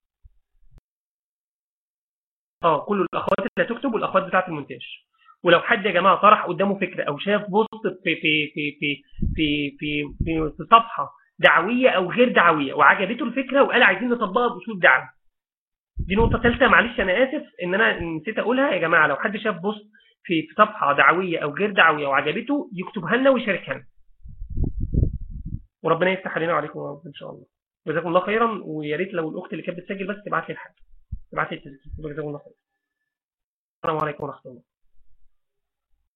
اه كل الاخوات اللي هتكتب والاخوات بتاعه المونتاج. ولو حد يا جماعه طرح قدامه فكره او شاف بوست في في في في في في في, في صفحه دعويه او غير دعويه وعجبته الفكره وقال عايزين نطبقها باسلوب دعوي، دي نقطه ثالثه. معلش انا اسف ان انا نسيت اقولها يا جماعه. لو حد شاف بوست في في صفحه دعويه او غير دعويه وعجبته يكتبها لنا ويشاركها لنا، وربنا يفتح علينا وعليكم ان شاء الله. جزاكم الله خيرا. ويا ريت لو الاخت اللي كانت بتسجل بس تبعت لي الحاجه، تبعت لي التسجيل. جزاكم الله خير. السلام عليكم ورحمه الله.